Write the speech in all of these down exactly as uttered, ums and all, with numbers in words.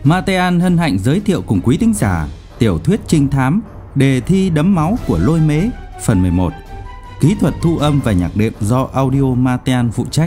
Matean hân hạnh giới thiệu cùng quý thính giả tiểu thuyết trinh thám Đề thi đẫm máu của Lôi Mế phần mười một. Kỹ thuật thu âm và nhạc đệm do Audio Matean phụ trách.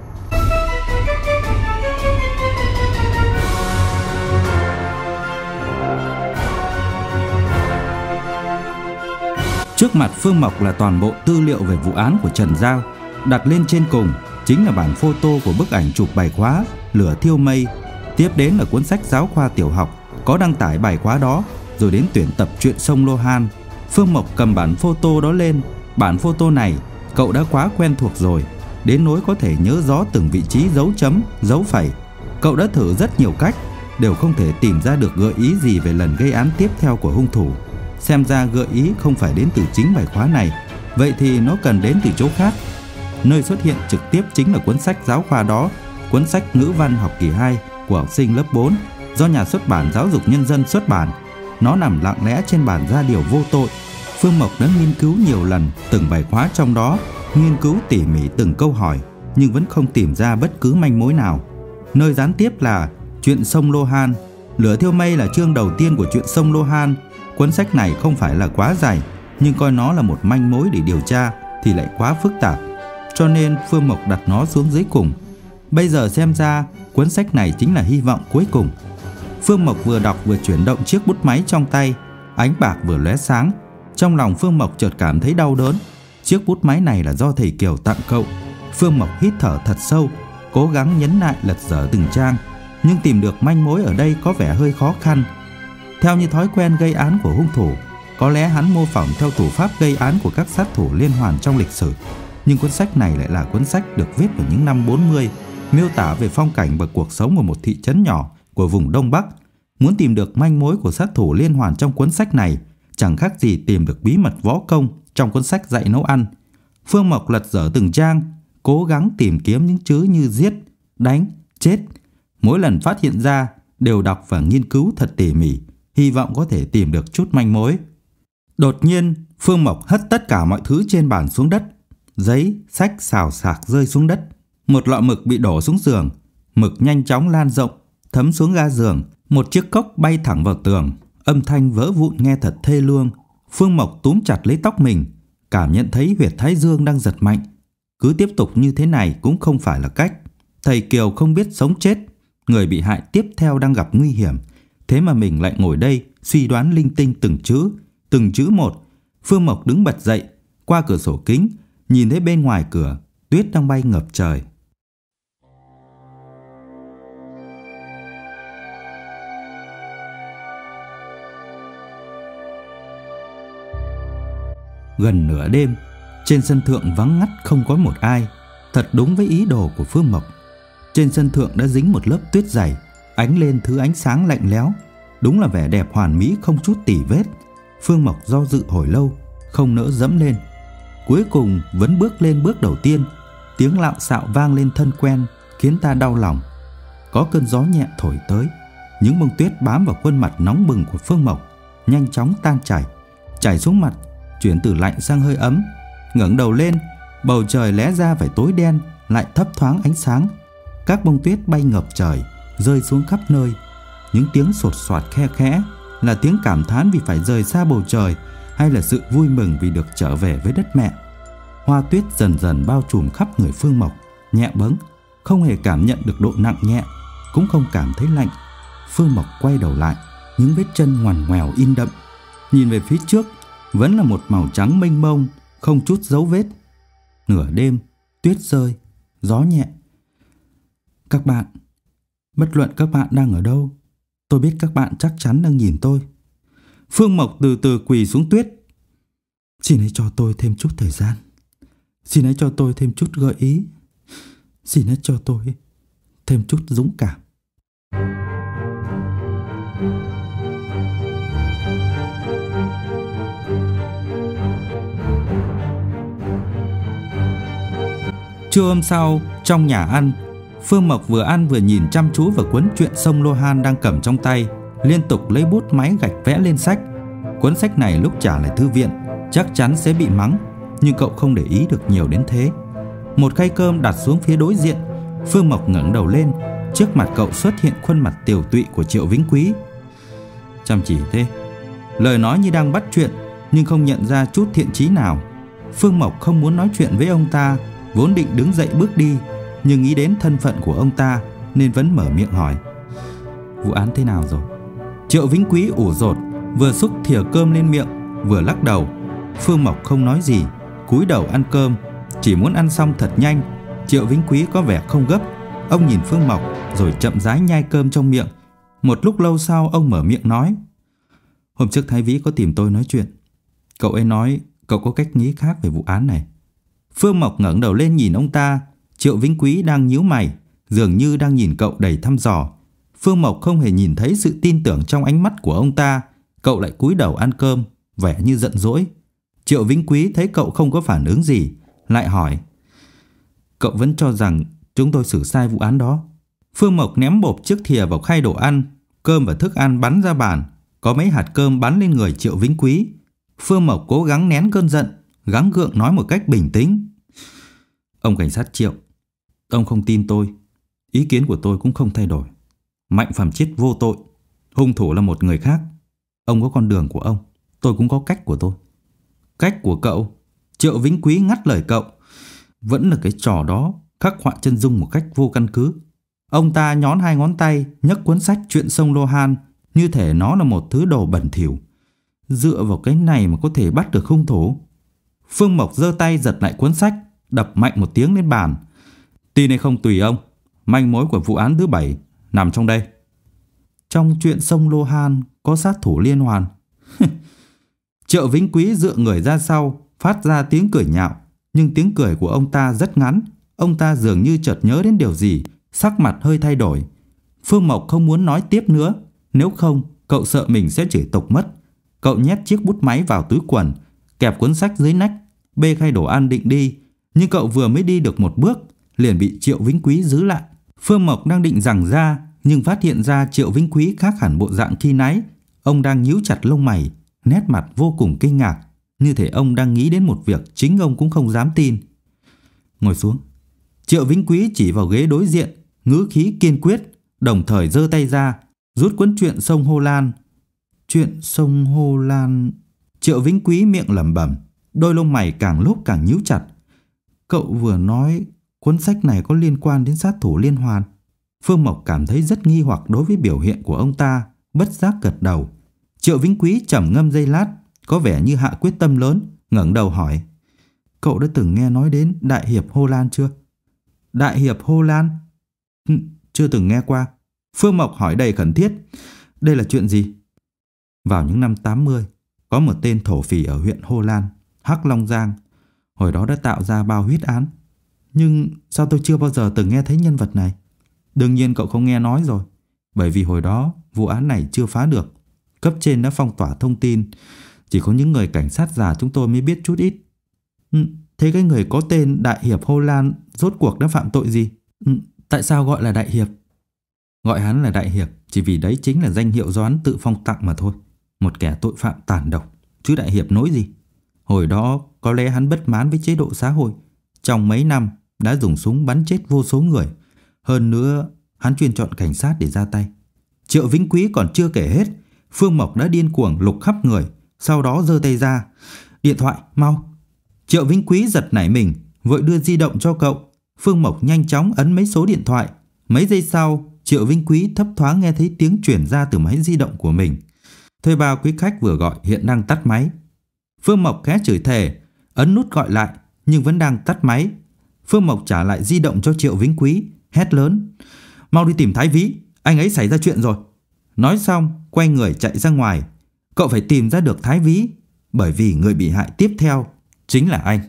Trước mặt Phương Mộc là toàn bộ tư liệu về vụ án của Trần Giao. Đặt lên trên cùng chính là bản photo của bức ảnh chụp bài khóa Lửa Thiêu Mây. Tiếp đến là cuốn sách giáo khoa tiểu học có đăng tải bài khóa đó, rồi đến tuyển tập truyện sông Lô Han. Phương Mộc cầm bản photo đó lên. Bản photo này cậu đã quá quen thuộc rồi, đến nỗi có thể nhớ rõ từng vị trí dấu chấm, dấu phẩy. Cậu đã thử rất nhiều cách, đều không thể tìm ra được gợi ý gì về lần gây án tiếp theo của hung thủ. Xem ra gợi ý không phải đến từ chính bài khóa này, vậy thì nó cần đến từ chỗ khác. Nơi xuất hiện trực tiếp chính là cuốn sách giáo khoa đó, cuốn sách ngữ văn học kỳ hai của học sinh lớp bốn do nhà xuất bản Giáo dục Nhân dân xuất bản. Nó nằm lặng lẽ trên bản gia điều vô tội. Phương Mộc đã nghiên cứu nhiều lần từng bài khóa trong đó, nghiên cứu tỉ mỉ từng câu hỏi, nhưng vẫn không tìm ra bất cứ manh mối nào. Nơi gián tiếp là Chuyện sông Lô Han. Lửa Thiêu Mây là chương đầu tiên của Chuyện sông Lô Han. Cuốn sách này không phải là quá dài, nhưng coi nó là một manh mối để điều tra thì lại quá phức tạp, cho nên Phương Mộc đặt nó xuống dưới cùng. Bây giờ xem ra cuốn sách này chính là hy vọng cuối cùng. Phương Mộc vừa đọc vừa chuyển động chiếc bút máy trong tay, ánh bạc vừa lóe sáng. Trong lòng Phương Mộc chợt cảm thấy đau đớn. Chiếc bút máy này là do thầy Kiều tặng cậu. Phương Mộc hít thở thật sâu, cố gắng nhấn lại lật dở từng trang, nhưng tìm được manh mối ở đây có vẻ hơi khó khăn. Theo như thói quen gây án của hung thủ, có lẽ hắn mô phỏng theo thủ pháp gây án của các sát thủ liên hoàn trong lịch sử. Nhưng cuốn sách này lại là cuốn sách được viết vào những năm bốn mươi, miêu tả về phong cảnh và cuộc sống của một thị trấn nhỏ của vùng Đông Bắc. Muốn tìm được manh mối của sát thủ liên hoàn trong cuốn sách này chẳng khác gì tìm được bí mật võ công trong cuốn sách dạy nấu ăn. Phương Mộc lật dở từng trang, cố gắng tìm kiếm những chữ như giết, đánh, chết. Mỗi lần phát hiện ra đều đọc và nghiên cứu thật tỉ mỉ, hy vọng có thể tìm được chút manh mối. Đột nhiên, Phương Mộc hất tất cả mọi thứ trên bàn xuống đất. Giấy, sách xào xạc rơi xuống đất. Một lọ mực bị đổ xuống giường. Mực nhanh chóng lan rộng, thấm xuống ga giường. Một chiếc cốc bay thẳng vào tường, âm thanh vỡ vụn nghe thật thê lương. Phương Mộc túm chặt lấy tóc mình, cảm nhận thấy huyệt thái dương đang giật mạnh. Cứ tiếp tục như thế này cũng không phải là cách. Thầy Kiều không biết sống chết, người bị hại tiếp theo đang gặp nguy hiểm. Thế mà mình lại ngồi đây suy đoán linh tinh từng chữ, từng chữ một. Phương Mộc đứng bật dậy, qua cửa sổ kính, nhìn thấy bên ngoài cửa tuyết đang bay ngập trời. Gần nửa đêm, trên sân thượng vắng ngắt không có một ai. Thật đúng với ý đồ của Phương Mộc. Trên sân thượng đã dính một lớp tuyết dày, ánh lên thứ ánh sáng lạnh lẽo. Đúng là vẻ đẹp hoàn mỹ không chút tì vết. Phương Mộc do dự hồi lâu, không nỡ dẫm lên. Cuối cùng vẫn bước lên bước đầu tiên. Tiếng lạo xạo vang lên thân quen, khiến ta đau lòng. Có cơn gió nhẹ thổi tới. Những bông tuyết bám vào khuôn mặt nóng bừng của Phương Mộc nhanh chóng tan chảy, chảy xuống mặt, chuyển từ lạnh sang hơi ấm. Ngẩng đầu lên, bầu trời lẽ ra phải tối đen, lại thấp thoáng ánh sáng. Các bông tuyết bay ngập trời, rơi xuống khắp nơi. Những tiếng sột soạt khe khẽ là tiếng cảm thán vì phải rời xa bầu trời, hay là sự vui mừng vì được trở về với đất mẹ. Hoa tuyết dần dần bao trùm khắp người Phương Mộc, nhẹ bẫng, không hề cảm nhận được độ nặng nhẹ, cũng không cảm thấy lạnh. Phương Mộc quay đầu lại, những vết chân ngoằn ngoèo in đậm. Nhìn về phía trước, vẫn là một màu trắng mênh mông, không chút dấu vết. Nửa đêm, tuyết rơi, gió nhẹ. Các bạn, bất luận các bạn đang ở đâu, tôi biết các bạn chắc chắn đang nhìn tôi. Phương Mộc từ từ quỳ xuống tuyết. Xin hãy cho tôi thêm chút thời gian. Xin hãy cho tôi thêm chút gợi ý. Xin hãy cho tôi thêm chút dũng cảm. Trưa hôm sau, trong nhà ăn, Phương Mộc vừa ăn vừa nhìn chăm chú vào cuốn Chuyện sông Lô Han đang cầm trong tay, liên tục lấy bút máy gạch vẽ lên sách. Cuốn sách này lúc trả lại thư viện chắc chắn sẽ bị mắng, nhưng cậu không để ý được nhiều đến thế. Một khay cơm đặt xuống phía đối diện. Phương Mộc ngẩng đầu lên, Trước mặt cậu xuất hiện khuôn mặt tiều tụy của Triệu Vĩnh Quý. Chăm chỉ thế, lời nói như đang bắt chuyện nhưng không nhận ra chút thiện chí nào. Phương Mộc không muốn nói chuyện với ông ta, vốn định đứng dậy bước đi, nhưng nghĩ đến thân phận của ông ta nên vẫn mở miệng hỏi: Vụ án thế nào rồi? Triệu Vĩnh Quý ủ rột, vừa xúc thìa cơm lên miệng vừa lắc đầu. Phương Mộc không nói gì, cúi đầu ăn cơm, chỉ muốn ăn xong thật nhanh. Triệu Vĩnh Quý có vẻ không gấp. Ông nhìn Phương Mộc rồi chậm rãi nhai cơm trong miệng. Một lúc lâu sau ông mở miệng nói: Hôm trước Thái Vĩ có tìm tôi nói chuyện. Cậu ấy nói cậu có cách nghĩ khác về vụ án này. Phương Mộc ngẩng đầu lên nhìn ông ta. Triệu Vĩnh Quý đang nhíu mày, dường như đang nhìn cậu đầy thăm dò. Phương Mộc không hề nhìn thấy sự tin tưởng trong ánh mắt của ông ta. Cậu lại cúi đầu ăn cơm, vẻ như giận dỗi. Triệu Vĩnh Quý thấy cậu không có phản ứng gì, lại hỏi: Cậu vẫn cho rằng chúng tôi xử sai vụ án đó? Phương Mộc ném bộp chiếc thìa vào khay đồ ăn. Cơm và thức ăn bắn ra bàn, có mấy hạt cơm bắn lên người Triệu Vĩnh Quý. Phương Mộc cố gắng nén cơn giận, gắng gượng nói một cách bình tĩnh: Ông cảnh sát Triệu, ông không tin tôi. Ý kiến của tôi cũng không thay đổi. Mạnh Phàm chết vô tội, hung thủ là một người khác. Ông có con đường của ông, tôi cũng có cách của tôi. Cách của cậu? Triệu Vĩnh Quý ngắt lời cậu: Vẫn là cái trò đó, khắc họa chân dung một cách vô căn cứ. Ông ta nhón hai ngón tay, nhấc cuốn sách Chuyện sông Lô Han như thể nó là một thứ đồ bẩn thỉu. Dựa vào cái này mà có thể bắt được hung thủ? Phương Mộc giơ tay giật lại cuốn sách, đập mạnh một tiếng lên bàn. Tin hay không tùy ông. Manh mối của vụ án thứ bảy nằm trong đây. Trong Chuyện sông Lô Han có sát thủ liên hoàn. Triệu Vĩnh Quý dựa người ra sau, phát ra tiếng cười nhạo. Nhưng tiếng cười của ông ta rất ngắn. Ông ta dường như chợt nhớ đến điều gì, sắc mặt hơi thay đổi. Phương Mộc không muốn nói tiếp nữa, nếu không cậu sợ mình sẽ chửi tục mất. Cậu nhét chiếc bút máy vào túi quần, kẹp cuốn sách dưới nách, bê khay đồ ăn định đi. Nhưng cậu vừa mới đi được một bước liền bị Triệu Vĩnh Quý giữ lại. Phương Mộc đang định giằng ra, nhưng phát hiện ra Triệu Vĩnh Quý khác hẳn bộ dạng khi nãy. Ông đang nhíu chặt lông mày, nét mặt vô cùng kinh ngạc, như thể ông đang nghĩ đến một việc chính ông cũng không dám tin. Ngồi xuống. Triệu Vĩnh Quý chỉ vào ghế đối diện, ngữ khí kiên quyết, đồng thời giơ tay ra, rút cuốn Chuyện sông Hồ Lan. Chuyện sông Hồ Lan... Triệu Vĩnh Quý miệng lẩm bẩm, đôi lông mày càng lúc càng nhíu chặt. Cậu vừa nói cuốn sách này có liên quan đến sát thủ liên hoàn. Phương Mộc cảm thấy rất nghi hoặc đối với biểu hiện của ông ta, bất giác gật đầu. Triệu Vĩnh Quý trầm ngâm giây lát, có vẻ như hạ quyết tâm lớn, ngẩng đầu hỏi: Cậu đã từng nghe nói đến Đại hiệp Hồ Lan chưa? Đại hiệp Hồ Lan? Ừ, chưa từng nghe qua. Phương Mộc hỏi đầy khẩn thiết: Đây là chuyện gì? Vào những năm tám mươi, có một tên thổ phỉ ở huyện Hồ Lan, Hắc Long Giang, hồi đó đã tạo ra bao huyết án. Nhưng sao tôi chưa bao giờ từng nghe thấy nhân vật này? Đương nhiên cậu không nghe nói rồi, bởi vì hồi đó vụ án này chưa phá được. Cấp trên đã phong tỏa thông tin, chỉ có những người cảnh sát già chúng tôi mới biết chút ít. Ừ, thế cái người có tên Đại hiệp Hồ Lan rốt cuộc đã phạm tội gì? Ừ, tại sao gọi là Đại hiệp? Gọi hắn là Đại hiệp chỉ vì đấy chính là danh hiệu do hắn tự phong tặng mà thôi. Một kẻ tội phạm tàn độc, chứ Đại hiệp nỗi gì. Hồi đó có lẽ hắn bất mãn với chế độ xã hội, trong mấy năm đã dùng súng bắn chết vô số người. Hơn nữa hắn chuyên chọn cảnh sát để ra tay. Triệu Vĩnh Quý còn chưa kể hết, Phương Mộc đã điên cuồng lục khắp người, sau đó giơ tay ra: Điện thoại, mau! Triệu Vĩnh Quý giật nảy mình, vội đưa di động cho cậu. Phương Mộc nhanh chóng ấn mấy số điện thoại. Mấy giây sau, Triệu Vĩnh Quý thấp thoáng nghe thấy tiếng chuyển ra từ máy di động của mình. Thuê bao quý khách vừa gọi hiện đang tắt máy. Phương Mộc khẽ chửi thề, ấn nút gọi lại nhưng vẫn đang tắt máy. Phương Mộc trả lại di động cho Triệu Vĩnh Quý, hét lớn: Mau đi tìm Thái Vĩ, anh ấy xảy ra chuyện rồi. Nói xong quay người chạy ra ngoài. Cậu phải tìm ra được Thái Vĩ, bởi vì người bị hại tiếp theo chính là anh.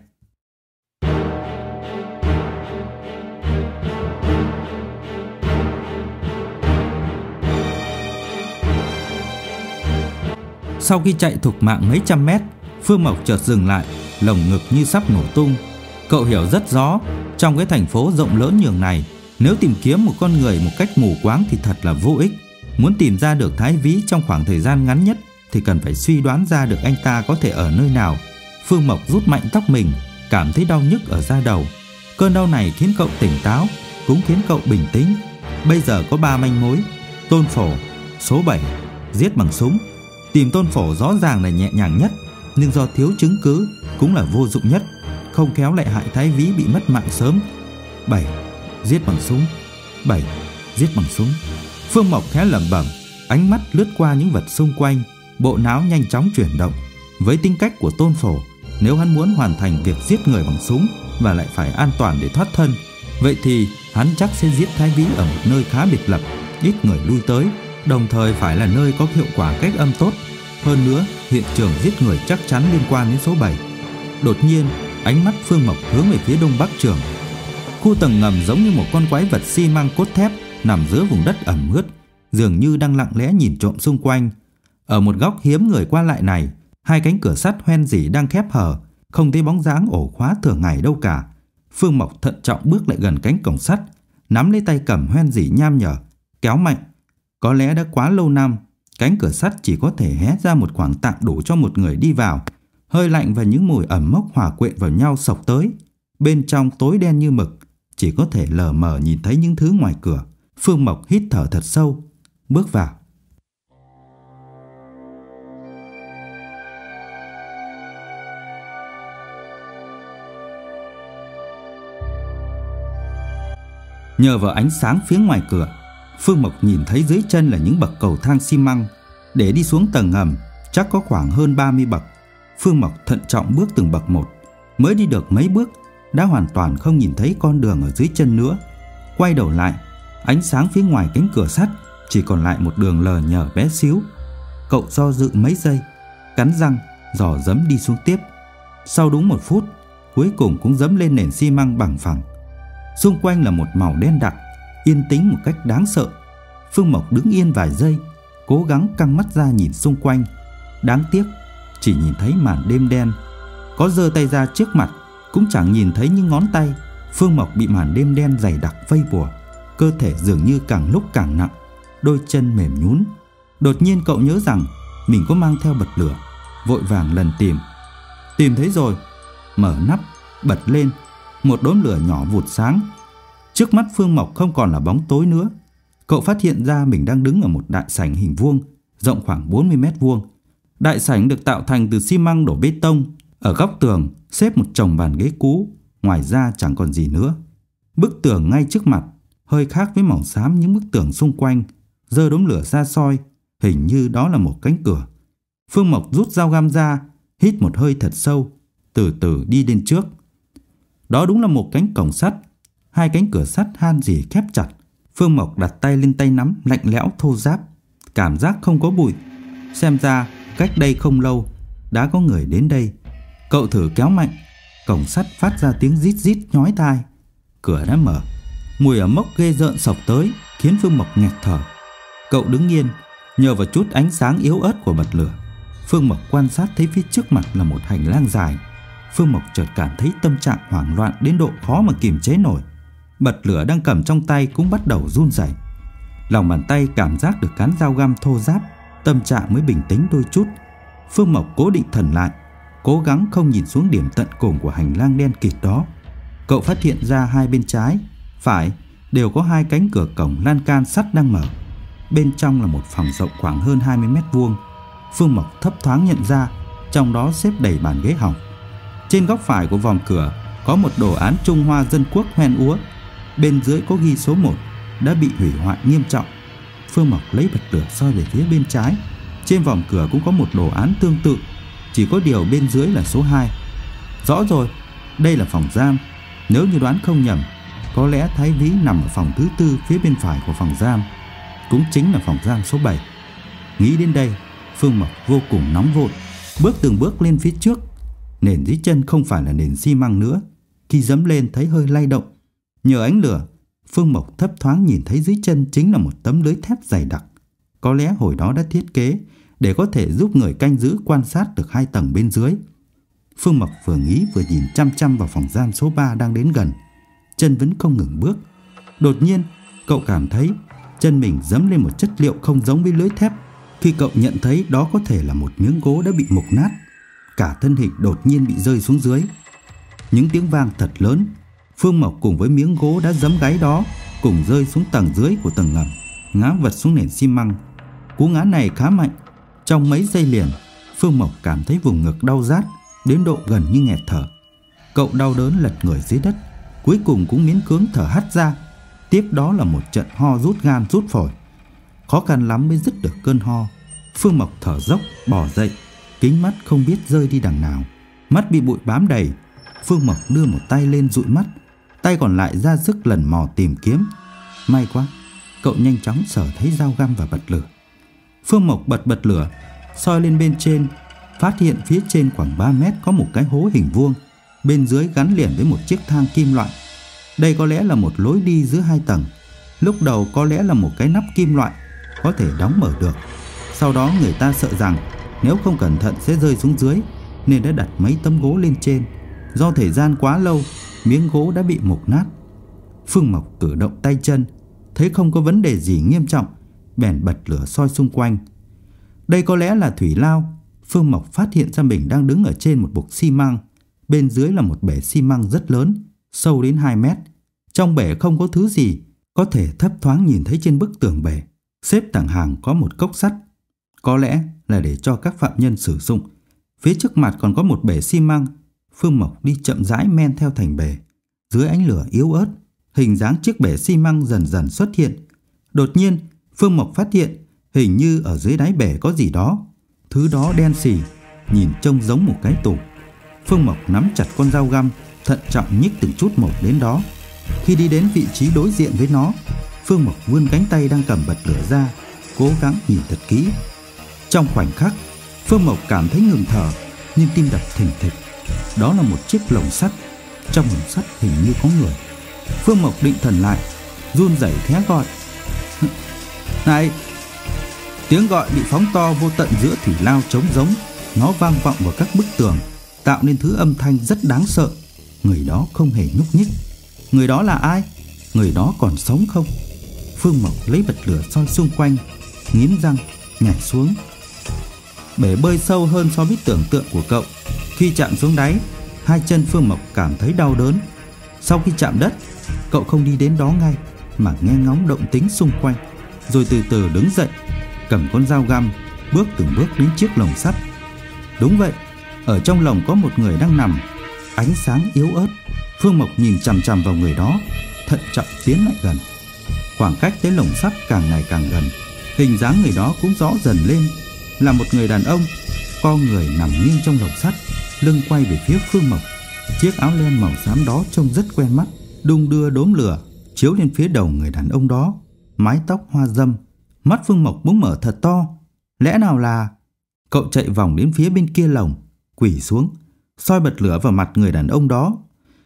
Sau khi chạy thục mạng mấy trăm mét, Phương Mộc chợt dừng lại, lồng ngực như sắp nổ tung. Cậu hiểu rất rõ, trong cái thành phố rộng lớn nhường này, nếu tìm kiếm một con người một cách mù quáng thì thật là vô ích. Muốn tìm ra được Thái Vĩ trong khoảng thời gian ngắn nhất thì cần phải suy đoán ra được anh ta có thể ở nơi nào. Phương Mộc rút mạnh tóc mình, cảm thấy đau nhức ở da đầu. Cơn đau này khiến cậu tỉnh táo, cũng khiến cậu bình tĩnh. Bây giờ có ba manh mối: Tôn Phổ, số bảy, giết bằng súng. Tìm Tôn Phổ rõ ràng là nhẹ nhàng nhất, nhưng do thiếu chứng cứ cũng là vô dụng nhất, không khéo lại hại Thái Vĩ bị mất mạng sớm. Bảy, giết bằng súng. Bảy, giết bằng súng. Phương Mộc khẽ lẩm bẩm, ánh mắt lướt qua những vật xung quanh, bộ não nhanh chóng chuyển động. Với tính cách của Tôn Phổ, nếu hắn muốn hoàn thành việc giết người bằng súng và lại phải an toàn để thoát thân, vậy thì hắn chắc sẽ giết Thái Vĩ ở một nơi khá biệt lập, ít người lui tới, đồng thời phải là nơi có hiệu quả cách âm tốt. Hơn nữa, hiện trường giết người chắc chắn liên quan đến số bảy. Đột nhiên, ánh mắt Phương Mộc hướng về phía đông bắc trường. Khu tầng ngầm giống như một con quái vật xi măng cốt thép nằm giữa vùng đất ẩm ướt, dường như đang lặng lẽ nhìn trộm xung quanh. Ở một góc hiếm người qua lại này, hai cánh cửa sắt hoen rỉ đang khép hờ, không thấy bóng dáng ổ khóa thường ngày đâu cả. Phương Mộc thận trọng bước lại gần cánh cổng sắt, nắm lấy tay cầm hoen rỉ nham nhở, kéo mạnh. Có lẽ đã quá lâu năm, cánh cửa sắt chỉ có thể hé ra một khoảng tạm đủ cho một người đi vào. Hơi lạnh và những mùi ẩm mốc hòa quyện vào nhau xộc tới. Bên trong tối đen như mực, chỉ có thể lờ mờ nhìn thấy những thứ ngoài cửa. Phương Mộc hít thở thật sâu, bước vào. Nhờ vào ánh sáng phía ngoài cửa, Phương Mộc nhìn thấy dưới chân là những bậc cầu thang xi măng. Để đi xuống tầng ngầm chắc có khoảng hơn ba mươi bậc. Phương Mộc thận trọng bước từng bậc một. Mới đi được mấy bước đã hoàn toàn không nhìn thấy con đường ở dưới chân nữa. Quay đầu lại, ánh sáng phía ngoài cánh cửa sắt chỉ còn lại một đường lờ nhờ bé xíu. Cậu do dự mấy giây, cắn răng dò dẫm đi xuống tiếp. Sau đúng một phút, cuối cùng cũng dẫm lên nền xi măng bằng phẳng. Xung quanh là một màu đen đặc, yên tĩnh một cách đáng sợ. Phương Mộc đứng yên vài giây, cố gắng căng mắt ra nhìn xung quanh. Đáng tiếc, chỉ nhìn thấy màn đêm đen. Có giơ tay ra trước mặt cũng chẳng nhìn thấy những ngón tay. Phương Mộc bị màn đêm đen dày đặc vây bùa, cơ thể dường như càng lúc càng nặng, đôi chân mềm nhũn. Đột nhiên cậu nhớ rằng mình có mang theo bật lửa, vội vàng lần tìm. Tìm thấy rồi, mở nắp, bật lên, một đốm lửa nhỏ vụt sáng. Trước mắt Phương Mộc không còn là bóng tối nữa. Cậu phát hiện ra mình đang đứng ở một đại sảnh hình vuông, rộng khoảng bốn mươi mét vuông. Đại sảnh được tạo thành từ xi măng đổ bê tông. Ở góc tường xếp một chồng bàn ghế cũ, ngoài ra chẳng còn gì nữa. Bức tường ngay trước mặt hơi khác với màu xám những bức tường xung quanh. Giơ đốm lửa ra soi, hình như đó là một cánh cửa. Phương Mộc rút dao găm ra, hít một hơi thật sâu, từ từ đi lên trước. Đó đúng là một cánh cổng sắt. Hai cánh cửa sắt han rỉ khép chặt. Phương Mộc đặt tay lên tay nắm lạnh lẽo thô ráp, cảm giác không có bụi. Xem ra cách đây không lâu đã có người đến đây. Cậu thử kéo mạnh, cổng sắt phát ra tiếng rít rít nhói tai. Cửa đã mở. Mùi ẩm mốc ghê rợn xộc tới, khiến Phương Mộc nghẹt thở. Cậu đứng yên, nhờ vào chút ánh sáng yếu ớt của bật lửa. Phương Mộc quan sát thấy phía trước mặt là một hành lang dài. Phương Mộc chợt cảm thấy tâm trạng hoảng loạn đến độ khó mà kiềm chế nổi. Bật lửa đang cầm trong tay cũng bắt đầu run rẩy. Lòng bàn tay cảm giác được cán dao găm thô ráp, tâm trạng mới bình tĩnh đôi chút. Phương Mộc cố định thần lại, cố gắng không nhìn xuống điểm tận cùng của hành lang đen kịt đó. Cậu phát hiện ra hai bên trái, phải đều có hai cánh cửa cổng lan can sắt đang mở. Bên trong là một phòng rộng khoảng hơn hai mươi mét vuông. Phương Mộc thấp thoáng nhận ra trong đó xếp đầy bàn ghế hỏng. Trên góc phải của vòm cửa có một đồ án Trung Hoa Dân Quốc hoen úa. Bên dưới có ghi số một đã bị hủy hoại nghiêm trọng. Phương Mộc lấy bật lửa soi về phía bên trái. Trên vòm cửa cũng có một đồ án tương tự, chỉ có điều bên dưới là số hai. Rõ rồi, đây là phòng giam. Nếu như đoán không nhầm, có lẽ Thái Vĩ nằm ở phòng thứ tư phía bên phải của phòng giam, cũng chính là phòng giam số bảy. Nghĩ đến đây, Phương Mộc vô cùng nóng vội, bước từng bước lên phía trước. Nền dưới chân không phải là nền xi măng nữa. Khi dẫm lên thấy hơi lay động. Nhờ ánh lửa, Phương Mộc thấp thoáng nhìn thấy dưới chân chính là một tấm lưới thép dày đặc. Có lẽ hồi đó đã thiết kế để có thể giúp người canh giữ quan sát được hai tầng bên dưới. Phương Mộc vừa nghĩ vừa nhìn chăm chăm vào phòng giam số ba đang đến gần. Chân vẫn không ngừng bước. Đột nhiên, cậu cảm thấy chân mình dẫm lên một chất liệu không giống với lưới thép. Khi cậu nhận thấy đó có thể là một miếng gỗ đã bị mục nát, cả thân hình đột nhiên bị rơi xuống dưới. Những tiếng vang thật lớn. Phương Mộc cùng với miếng gỗ đã giẫm gáy đó cùng rơi xuống tầng dưới của tầng ngầm, ngã vật xuống nền xi măng. Cú ngã này khá mạnh. Trong mấy giây liền, Phương Mộc cảm thấy vùng ngực đau rát đến độ gần như nghẹt thở. Cậu đau đớn lật người dưới đất, cuối cùng cũng miễn cưỡng thở hắt ra. Tiếp đó là một trận ho rút gan rút phổi. Khó khăn lắm mới dứt được cơn ho. Phương Mộc thở dốc bò dậy, kính mắt không biết rơi đi đằng nào, mắt bị bụi bám đầy. Phương Mộc đưa một tay lên dụi mắt, tay còn lại ra sức lần mò tìm kiếm. May quá, cậu nhanh chóng sờ thấy dao găm và bật lửa. Phương Mộc bật bật lửa, soi lên bên trên, phát hiện phía trên khoảng ba mét có một cái hố hình vuông, bên dưới gắn liền với một chiếc thang kim loại. Đây có lẽ là một lối đi giữa hai tầng. Lúc đầu có lẽ là một cái nắp kim loại có thể đóng mở được. Sau đó người ta sợ rằng nếu không cẩn thận sẽ rơi xuống dưới, nên đã đặt mấy tấm gỗ lên trên. Do thời gian quá lâu, miếng gỗ đã bị mục nát. Phương Mộc cử động tay chân, thấy không có vấn đề gì nghiêm trọng, bèn bật lửa soi xung quanh. Đây có lẽ là thủy lao. Phương Mộc phát hiện ra mình đang đứng ở trên một bục xi măng. Bên dưới là một bể xi măng rất lớn, sâu đến hai mét. Trong bể không có thứ gì, có thể thấp thoáng nhìn thấy trên bức tường bể xếp thẳng hàng có một cốc sắt, có lẽ là để cho các phạm nhân sử dụng. Phía trước mặt còn có một bể xi măng. Phương Mộc đi chậm rãi men theo thành bể. Dưới ánh lửa yếu ớt, hình dáng chiếc bể xi măng dần dần xuất hiện. Đột nhiên, Phương Mộc phát hiện hình như ở dưới đáy bể có gì đó. Thứ đó đen xì, nhìn trông giống một cái tủ. Phương Mộc nắm chặt con dao găm, thận trọng nhích từng chút một đến đó. Khi đi đến vị trí đối diện với nó, Phương Mộc vươn cánh tay đang cầm bật lửa ra, cố gắng nhìn thật kỹ. Trong khoảnh khắc, Phương Mộc cảm thấy ngừng thở, nhưng tim đập thình thịch. Đó là một chiếc lồng sắt. Trong lồng sắt hình như có người. Phương Mộc định thần lại, run rẩy thé gọi: "Này!" Tiếng gọi bị phóng to vô tận giữa thủy lao trống rỗng. Nó vang vọng vào các bức tường, tạo nên thứ âm thanh rất đáng sợ. Người đó không hề nhúc nhích. Người đó là ai? Người đó còn sống không? Phương Mộc lấy bật lửa soi xung quanh, nghiến răng nhảy xuống. Bể bơi sâu hơn so với tưởng tượng của cậu. Khi chạm xuống đáy, hai chân Phương Mộc cảm thấy đau đớn. Sau khi chạm đất, cậu không đi đến đó ngay, mà nghe ngóng động tĩnh xung quanh, rồi từ từ đứng dậy, cầm con dao găm, bước từng bước đến chiếc lồng sắt. Đúng vậy, ở trong lồng có một người đang nằm, ánh sáng yếu ớt. Phương Mộc nhìn chằm chằm vào người đó, thận trọng tiến lại gần. Khoảng cách tới lồng sắt càng ngày càng gần, hình dáng người đó cũng rõ dần lên. Là một người đàn ông, co người nằm nghiêng trong lồng sắt, lưng quay về phía Phương Mộc. Chiếc áo len màu xám đó trông rất quen mắt, đung đưa đốm lửa chiếu lên phía đầu người đàn ông đó. Mái tóc hoa râm. Mắt Phương Mộc bỗng mở thật to. Lẽ nào là... Cậu chạy vòng đến phía bên kia lồng, quỳ xuống, soi bật lửa vào mặt người đàn ông đó.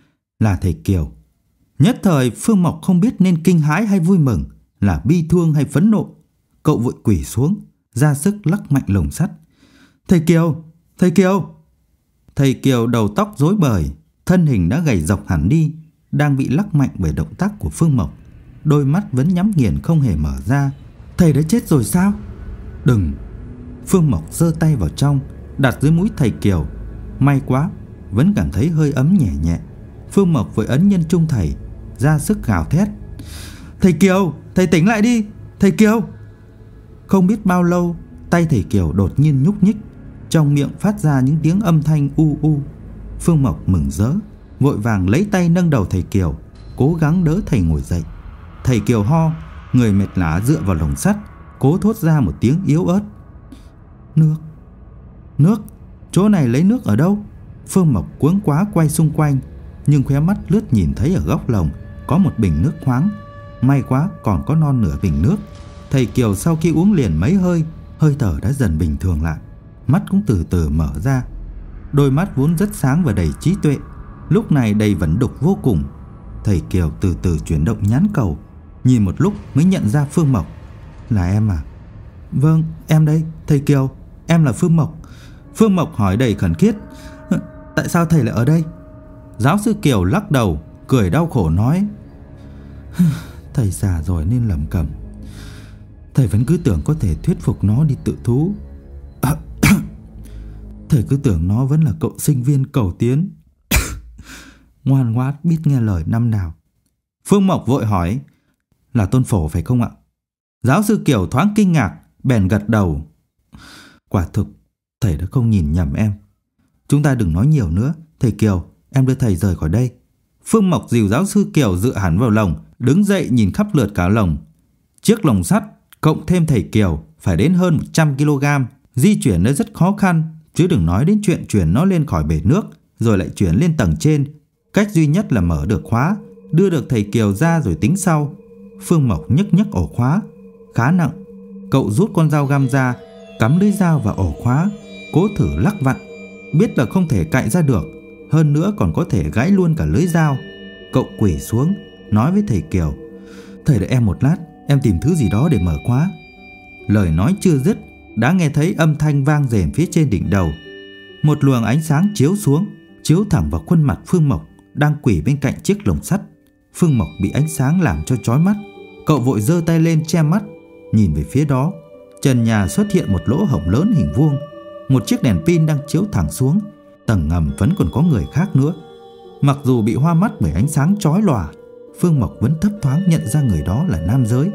Là thầy Kiều. Nhất thời Phương Mộc không biết nên kinh hãi hay vui mừng, là bi thương hay phẫn nộ. Cậu vội quỳ xuống, ra sức lắc mạnh lồng sắt. Thầy Kiều! Thầy Kiều! Thầy Kiều đầu tóc rối bời, thân hình đã gầy rộc hẳn đi, đang bị lắc mạnh bởi động tác của Phương Mộc. Đôi mắt vẫn nhắm nghiền không hề mở ra. Thầy đã chết rồi sao? Đừng! Phương Mộc giơ tay vào trong, đặt dưới mũi thầy Kiều. May quá, vẫn cảm thấy hơi ấm nhẹ nhẹ. Phương Mộc với ấn nhân trung thầy, ra sức gào thét. Thầy Kiều! Thầy tỉnh lại đi! Thầy Kiều! Không biết bao lâu, tay thầy Kiều đột nhiên nhúc nhích, trong miệng phát ra những tiếng âm thanh u u. Phương Mộc mừng rỡ, vội vàng lấy tay nâng đầu thầy Kiều, cố gắng đỡ thầy ngồi dậy. Thầy Kiều ho, người mệt lả dựa vào lồng sắt, cố thốt ra một tiếng yếu ớt. Nước! Nước! Chỗ này lấy nước ở đâu? Phương Mộc cuống quá quay xung quanh, nhưng khóe mắt lướt nhìn thấy ở góc lồng có một bình nước khoáng. May quá còn có non nửa bình nước. Thầy Kiều sau khi uống liền mấy hơi, hơi thở đã dần bình thường lại, mắt cũng từ từ mở ra. Đôi mắt vốn rất sáng và đầy trí tuệ, lúc này đầy vẫn đục vô cùng. Thầy Kiều từ từ chuyển động nhãn cầu, nhìn một lúc mới nhận ra Phương Mộc. Là em à? Vâng, em đây, thầy Kiều, em là Phương Mộc. Phương Mộc hỏi đầy khẩn khiết. Tại sao thầy lại ở đây? Giáo sư Kiều lắc đầu, cười đau khổ nói. Thầy già rồi nên lẩm cẩm. Thầy vẫn cứ tưởng có thể thuyết phục nó đi tự thú. Thầy cứ tưởng nó vẫn là cậu sinh viên cầu tiến, ngoan ngoãn biết nghe lời năm nào. Phương Mộc vội hỏi. Là Tôn Phổ phải không ạ? Giáo sư Kiều thoáng kinh ngạc, bèn gật đầu. Quả thực, thầy đã không nhìn nhầm em. Chúng ta đừng nói nhiều nữa. Thầy Kiều, em đưa thầy rời khỏi đây. Phương Mộc dìu giáo sư Kiều dựa hẳn vào lồng, đứng dậy nhìn khắp lượt cả lồng. Chiếc lồng sắt cộng thêm thầy Kiều phải đến hơn một trăm ki lô gam. Di chuyển nó rất khó khăn, chứ đừng nói đến chuyện chuyển nó lên khỏi bể nước rồi lại chuyển lên tầng trên. Cách duy nhất là mở được khóa, đưa được thầy Kiều ra rồi tính sau. Phương Mộc nhấc nhấc ổ khóa, khá nặng. Cậu rút con dao găm ra, cắm lưỡi dao vào ổ khóa, cố thử lắc vặn. Biết là không thể cạy ra được, hơn nữa còn có thể gãy luôn cả lưỡi dao. Cậu quỳ xuống, nói với thầy Kiều: Thầy đợi em một lát, em tìm thứ gì đó để mở khóa. Lời nói chưa dứt, đã nghe thấy âm thanh vang rền phía trên đỉnh đầu. Một luồng ánh sáng chiếu xuống, chiếu thẳng vào khuôn mặt Phương Mộc đang quỳ bên cạnh chiếc lồng sắt. Phương Mộc bị ánh sáng làm cho chói mắt. Cậu vội giơ tay lên che mắt, nhìn về phía đó. Trần nhà xuất hiện một lỗ hổng lớn hình vuông. Một chiếc đèn pin đang chiếu thẳng xuống. Tầng ngầm vẫn còn có người khác nữa. Mặc dù bị hoa mắt bởi ánh sáng chói lòa, Phương Mộc vẫn thấp thoáng nhận ra người đó là nam giới.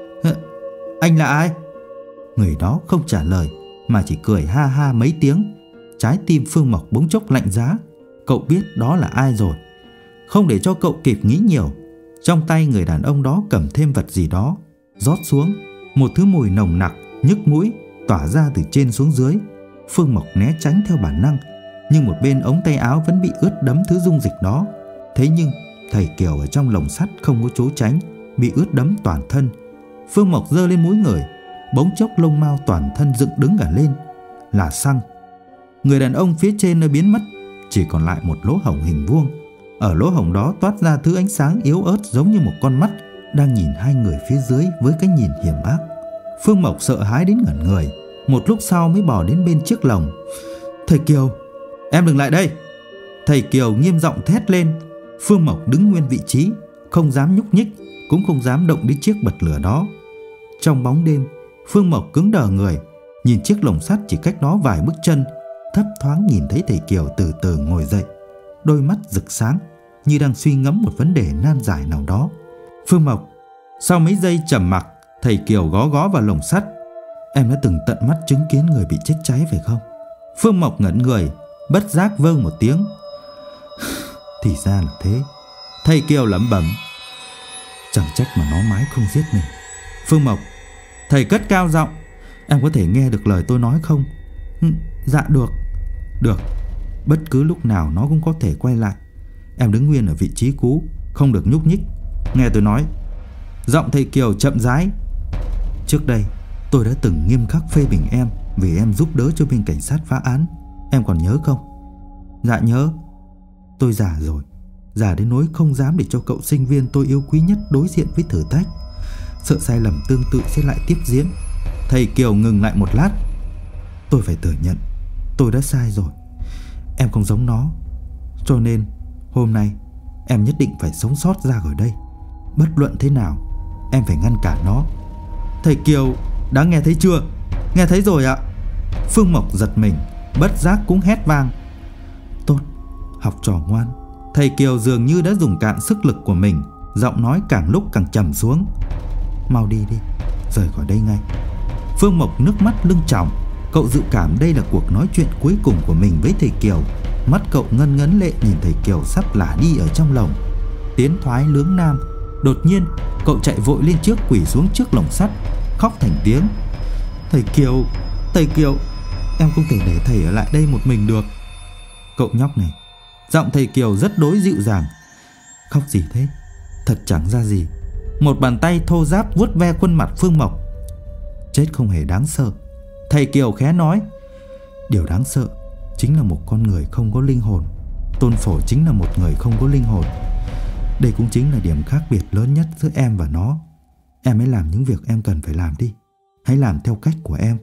Anh là ai? Người đó không trả lời, mà chỉ cười ha ha mấy tiếng. Trái tim Phương Mộc bỗng chốc lạnh giá. Cậu biết đó là ai rồi. Không để cho cậu kịp nghĩ nhiều, trong tay người đàn ông đó cầm thêm vật gì đó, rót xuống. Một thứ mùi nồng nặc, nhức mũi tỏa ra từ trên xuống dưới. Phương Mộc né tránh theo bản năng, nhưng một bên ống tay áo vẫn bị ướt đẫm thứ dung dịch đó. Thế nhưng thầy Kiều ở trong lồng sắt không có trốn tránh, bị ướt đẫm toàn thân. Phương Mộc giơ lên mũi người, bỗng chốc lông mao toàn thân dựng đứng cả lên. Là xăng. Người đàn ông phía trên đã biến mất, chỉ còn lại một lỗ hổng hình vuông. Ở lỗ hổng đó toát ra thứ ánh sáng yếu ớt giống như một con mắt đang nhìn hai người phía dưới với cái nhìn hiểm ác. Phương Mộc sợ hãi đến ngẩn người, một lúc sau mới bò đến bên chiếc lồng. Thầy Kiều, em đừng lại đây! Thầy Kiều nghiêm giọng thét lên. Phương Mộc đứng nguyên vị trí, không dám nhúc nhích, cũng không dám động đến chiếc bật lửa đó. Trong bóng đêm, Phương Mộc cứng đờ người, nhìn chiếc lồng sắt chỉ cách đó vài bước chân. Thấp thoáng nhìn thấy thầy Kiều từ từ ngồi dậy, đôi mắt rực sáng như đang suy ngẫm một vấn đề nan giải nào đó. Phương Mộc. Sau mấy giây trầm mặc, thầy Kiều gó gó vào lồng sắt. Em đã từng tận mắt chứng kiến người bị chết cháy phải không? Phương Mộc ngẩn người, bất giác vâng một tiếng. Thì ra là thế. Thầy Kiều lẩm bẩm. Chẳng trách mà nó mãi không giết mình. Phương Mộc. Thầy cất cao giọng. Em có thể nghe được lời tôi nói không? Dạ được. Được. Bất cứ lúc nào nó cũng có thể quay lại. Em đứng nguyên ở vị trí cũ, không được nhúc nhích. Nghe tôi nói. Giọng thầy Kiều chậm rãi. Trước đây tôi đã từng nghiêm khắc phê bình em vì em giúp đỡ cho bên cảnh sát phá án. Em còn nhớ không? Dạ nhớ. Tôi già rồi, già đến nỗi không dám để cho cậu sinh viên tôi yêu quý nhất đối diện với thử thách, sợ sai lầm tương tự sẽ lại tiếp diễn. Thầy Kiều ngừng lại một lát. Tôi phải thừa nhận, tôi đã sai rồi. Em không giống nó, cho nên hôm nay em nhất định phải sống sót ra khỏi đây. Bất luận thế nào, em phải ngăn cản nó. Thầy Kiều, đã nghe thấy chưa? Nghe thấy rồi ạ. Phương Mộc giật mình, bất giác cũng hét vang. Tốt, học trò ngoan. Thầy Kiều dường như đã dùng cạn sức lực của mình, giọng nói càng lúc càng trầm xuống. Mau đi đi, rời khỏi đây ngay. Phương Mộc nước mắt lưng tròng. Cậu dự cảm đây là cuộc nói chuyện cuối cùng của mình với thầy Kiều. Mắt cậu ngân ngấn lệ nhìn thầy Kiều sắp lả đi ở trong lồng. Tiến thoái lưỡng nan, đột nhiên cậu chạy vội lên trước, quỳ xuống trước lồng sắt, khóc thành tiếng. Thầy Kiều, thầy Kiều, em không thể để thầy ở lại đây một mình được. Cậu nhóc này. Giọng thầy Kiều rất đối dịu dàng. Khóc gì thế? Thật chẳng ra gì. Một bàn tay thô ráp vuốt ve khuôn mặt Phương Mộc. Chết không hề đáng sợ, thầy Kiều khẽ nói. Điều đáng sợ chính là một con người không có linh hồn. Tôn Phổ chính là một người không có linh hồn. Đây cũng chính là điểm khác biệt lớn nhất giữa em và nó. Em hãy làm những việc em cần phải làm đi. Hãy làm theo cách của em.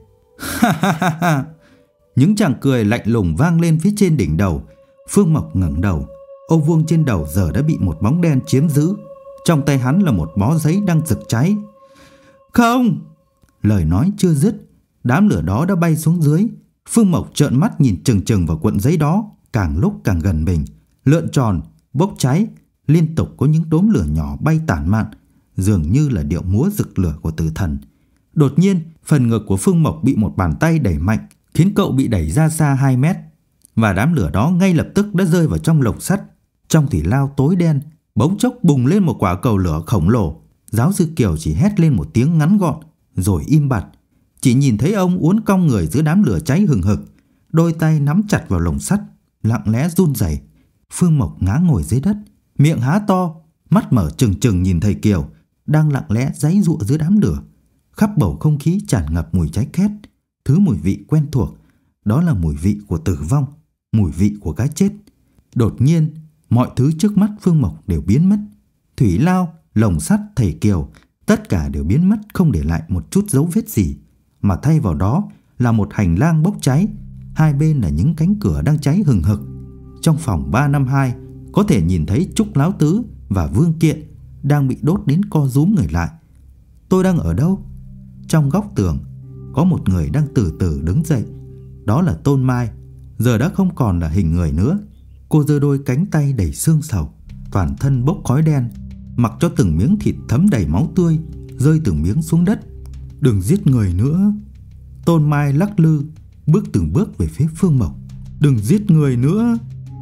Những tràng cười lạnh lùng vang lên phía trên đỉnh đầu. Phương Mộc ngẩng đầu. Ô vuông trên đầu giờ đã bị một bóng đen chiếm giữ. Trong tay hắn là một bó giấy đang rực cháy. Không! Lời nói chưa dứt, đám lửa đó đã bay xuống dưới. Phương Mộc trợn mắt nhìn chừng chừng vào cuộn giấy đó, càng lúc càng gần mình, lượn tròn, bốc cháy. Liên tục có những đốm lửa nhỏ bay tản mạn, dường như là điệu múa rực lửa của tử thần. Đột nhiên, phần ngực của Phương Mộc bị một bàn tay đẩy mạnh, khiến cậu bị đẩy ra xa hai mét. Và đám lửa đó ngay lập tức đã rơi vào trong lồng sắt. Trong thủy lao tối đen, bỗng chốc bùng lên một quả cầu lửa khổng lồ. Giáo sư Kiều chỉ hét lên một tiếng ngắn gọn, rồi im bặt. Chỉ nhìn thấy ông uốn cong người giữa đám lửa cháy hừng hực, đôi tay nắm chặt vào lồng sắt, lặng lẽ run rẩy. Phương Mộc ngã ngồi dưới đất, miệng há to, mắt mở trừng trừng nhìn thầy Kiều đang lặng lẽ giãy giụa giữa đám lửa. Khắp bầu không khí tràn ngập mùi cháy khét, thứ mùi vị quen thuộc, đó là mùi vị của tử vong, mùi vị của cái chết. Đột nhiên, mọi thứ trước mắt Phương Mộc đều biến mất. Thủy lao, lồng sắt, thầy Kiều, tất cả đều biến mất không để lại một chút dấu vết gì, mà thay vào đó là một hành lang bốc cháy, hai bên là những cánh cửa đang cháy hừng hực. Trong phòng ba năm hai có thể nhìn thấy Trúc Láo Tứ và Vương Kiện đang bị đốt đến co rúm người lại. Tôi đang ở đâu? Trong góc tường có một người đang từ từ đứng dậy. Đó là Tôn Mai, giờ đã không còn là hình người nữa. Cô giơ đôi cánh tay đầy xương sầu, toàn thân bốc khói đen, mặc cho từng miếng thịt thấm đầy máu tươi rơi từng miếng xuống đất. Đừng giết người nữa. Tôn Mai lắc lư bước từng bước về phía Phương Mộc. Đừng giết người nữa.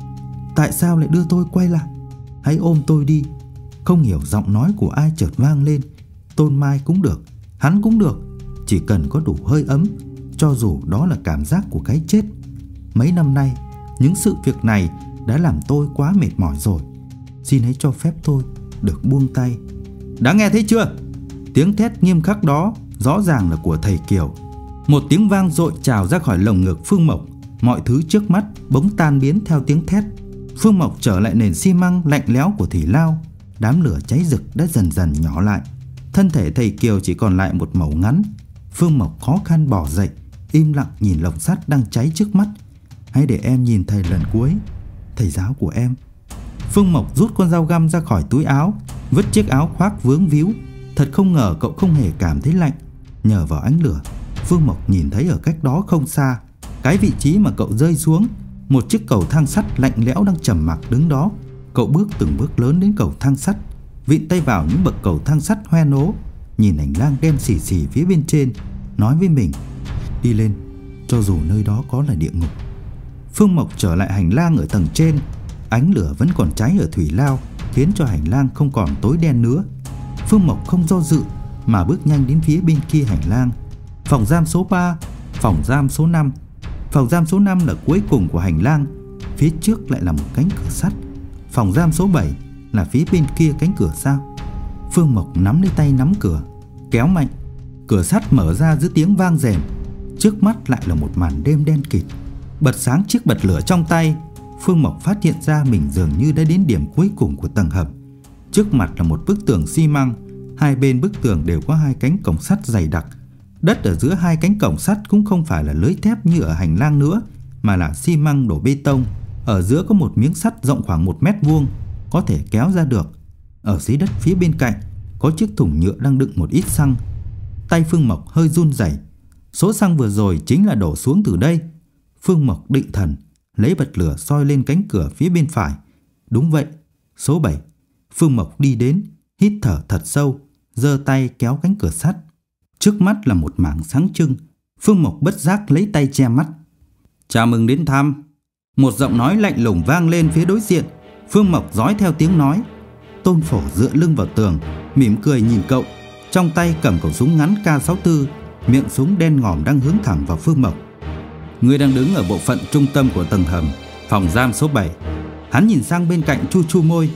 Tại sao lại đưa tôi quay lại? Hãy ôm tôi đi. Không hiểu giọng nói của ai chợt vang lên. Tôn Mai cũng được, hắn cũng được, chỉ cần có đủ hơi ấm, cho dù đó là cảm giác của cái chết. Mấy năm nay, những sự việc này đã làm tôi quá mệt mỏi rồi. Xin hãy cho phép tôi được buông tay. Đã nghe thấy chưa? Tiếng thét nghiêm khắc đó rõ ràng là của thầy Kiều. Một tiếng vang dội trào ra khỏi lồng ngực Phương Mộc. Mọi thứ trước mắt bỗng tan biến theo tiếng thét. Phương Mộc trở lại nền xi măng lạnh lẽo của thủy lao. Đám lửa cháy rực đã dần dần nhỏ lại. Thân thể thầy Kiều chỉ còn lại một mẩu ngắn. Phương Mộc khó khăn bò dậy, im lặng nhìn lồng sắt đang cháy trước mắt. Hãy để em nhìn thầy lần cuối, thầy giáo của em. Phương Mộc rút con dao găm ra khỏi túi áo, vứt chiếc áo khoác vướng víu. Thật không ngờ cậu không hề cảm thấy lạnh. Nhờ vào ánh lửa, Phương Mộc nhìn thấy ở cách đó không xa, cái vị trí mà cậu rơi xuống, một chiếc cầu thang sắt lạnh lẽo đang trầm mặc đứng đó. Cậu bước từng bước lớn đến cầu thang sắt, vịn tay vào những bậc cầu thang sắt hoen ố, nhìn hành lang đen xì xì phía bên trên, nói với mình: đi lên, cho dù nơi đó có là địa ngục. Phương Mộc trở lại hành lang ở tầng trên. Ánh lửa vẫn còn cháy ở thủy lao, khiến cho hành lang không còn tối đen nữa. Phương Mộc không do dự mà bước nhanh đến phía bên kia hành lang. Phòng giam số ba, phòng giam số năm. Phòng giam số năm là cuối cùng của hành lang, phía trước lại là một cánh cửa sắt. Phòng giam số bảy là phía bên kia cánh cửa sao? Phương Mộc nắm lấy tay nắm cửa, kéo mạnh. Cửa sắt mở ra giữa tiếng vang rèm. Trước mắt lại là một màn đêm đen kịt. Bật sáng chiếc bật lửa trong tay, Phương Mộc phát hiện ra mình dường như đã đến điểm cuối cùng của tầng hầm. Trước mặt là một bức tường xi măng, hai bên bức tường đều có hai cánh cổng sắt dày đặc. Đất ở giữa hai cánh cổng sắt cũng không phải là lưới thép như ở hành lang nữa, mà là xi măng đổ bê tông. Ở giữa có một miếng sắt rộng khoảng một mét vuông, có thể kéo ra được. Ở dưới đất phía bên cạnh có chiếc thùng nhựa đang đựng một ít xăng. Tay Phương Mộc hơi run rẩy. Số xăng vừa rồi chính là đổ xuống từ đây. Phương Mộc định thần, lấy bật lửa soi lên cánh cửa phía bên phải. Đúng vậy, số bảy. Phương Mộc đi đến, hít thở thật sâu, giơ tay kéo cánh cửa sắt. Trước mắt là một mảng sáng trưng. Phương Mộc bất giác lấy tay che mắt. Chào mừng đến thăm. Một giọng nói lạnh lùng vang lên phía đối diện. Phương Mộc dõi theo tiếng nói. Tôn Phổ dựa lưng vào tường, mỉm cười nhìn cậu, trong tay cầm khẩu súng ngắn K sáu tư, miệng súng đen ngòm đang hướng thẳng vào Phương Mộc. Người đang đứng ở bộ phận trung tâm của tầng hầm, phòng giam số bảy. Hắn nhìn sang bên cạnh chu chu môi.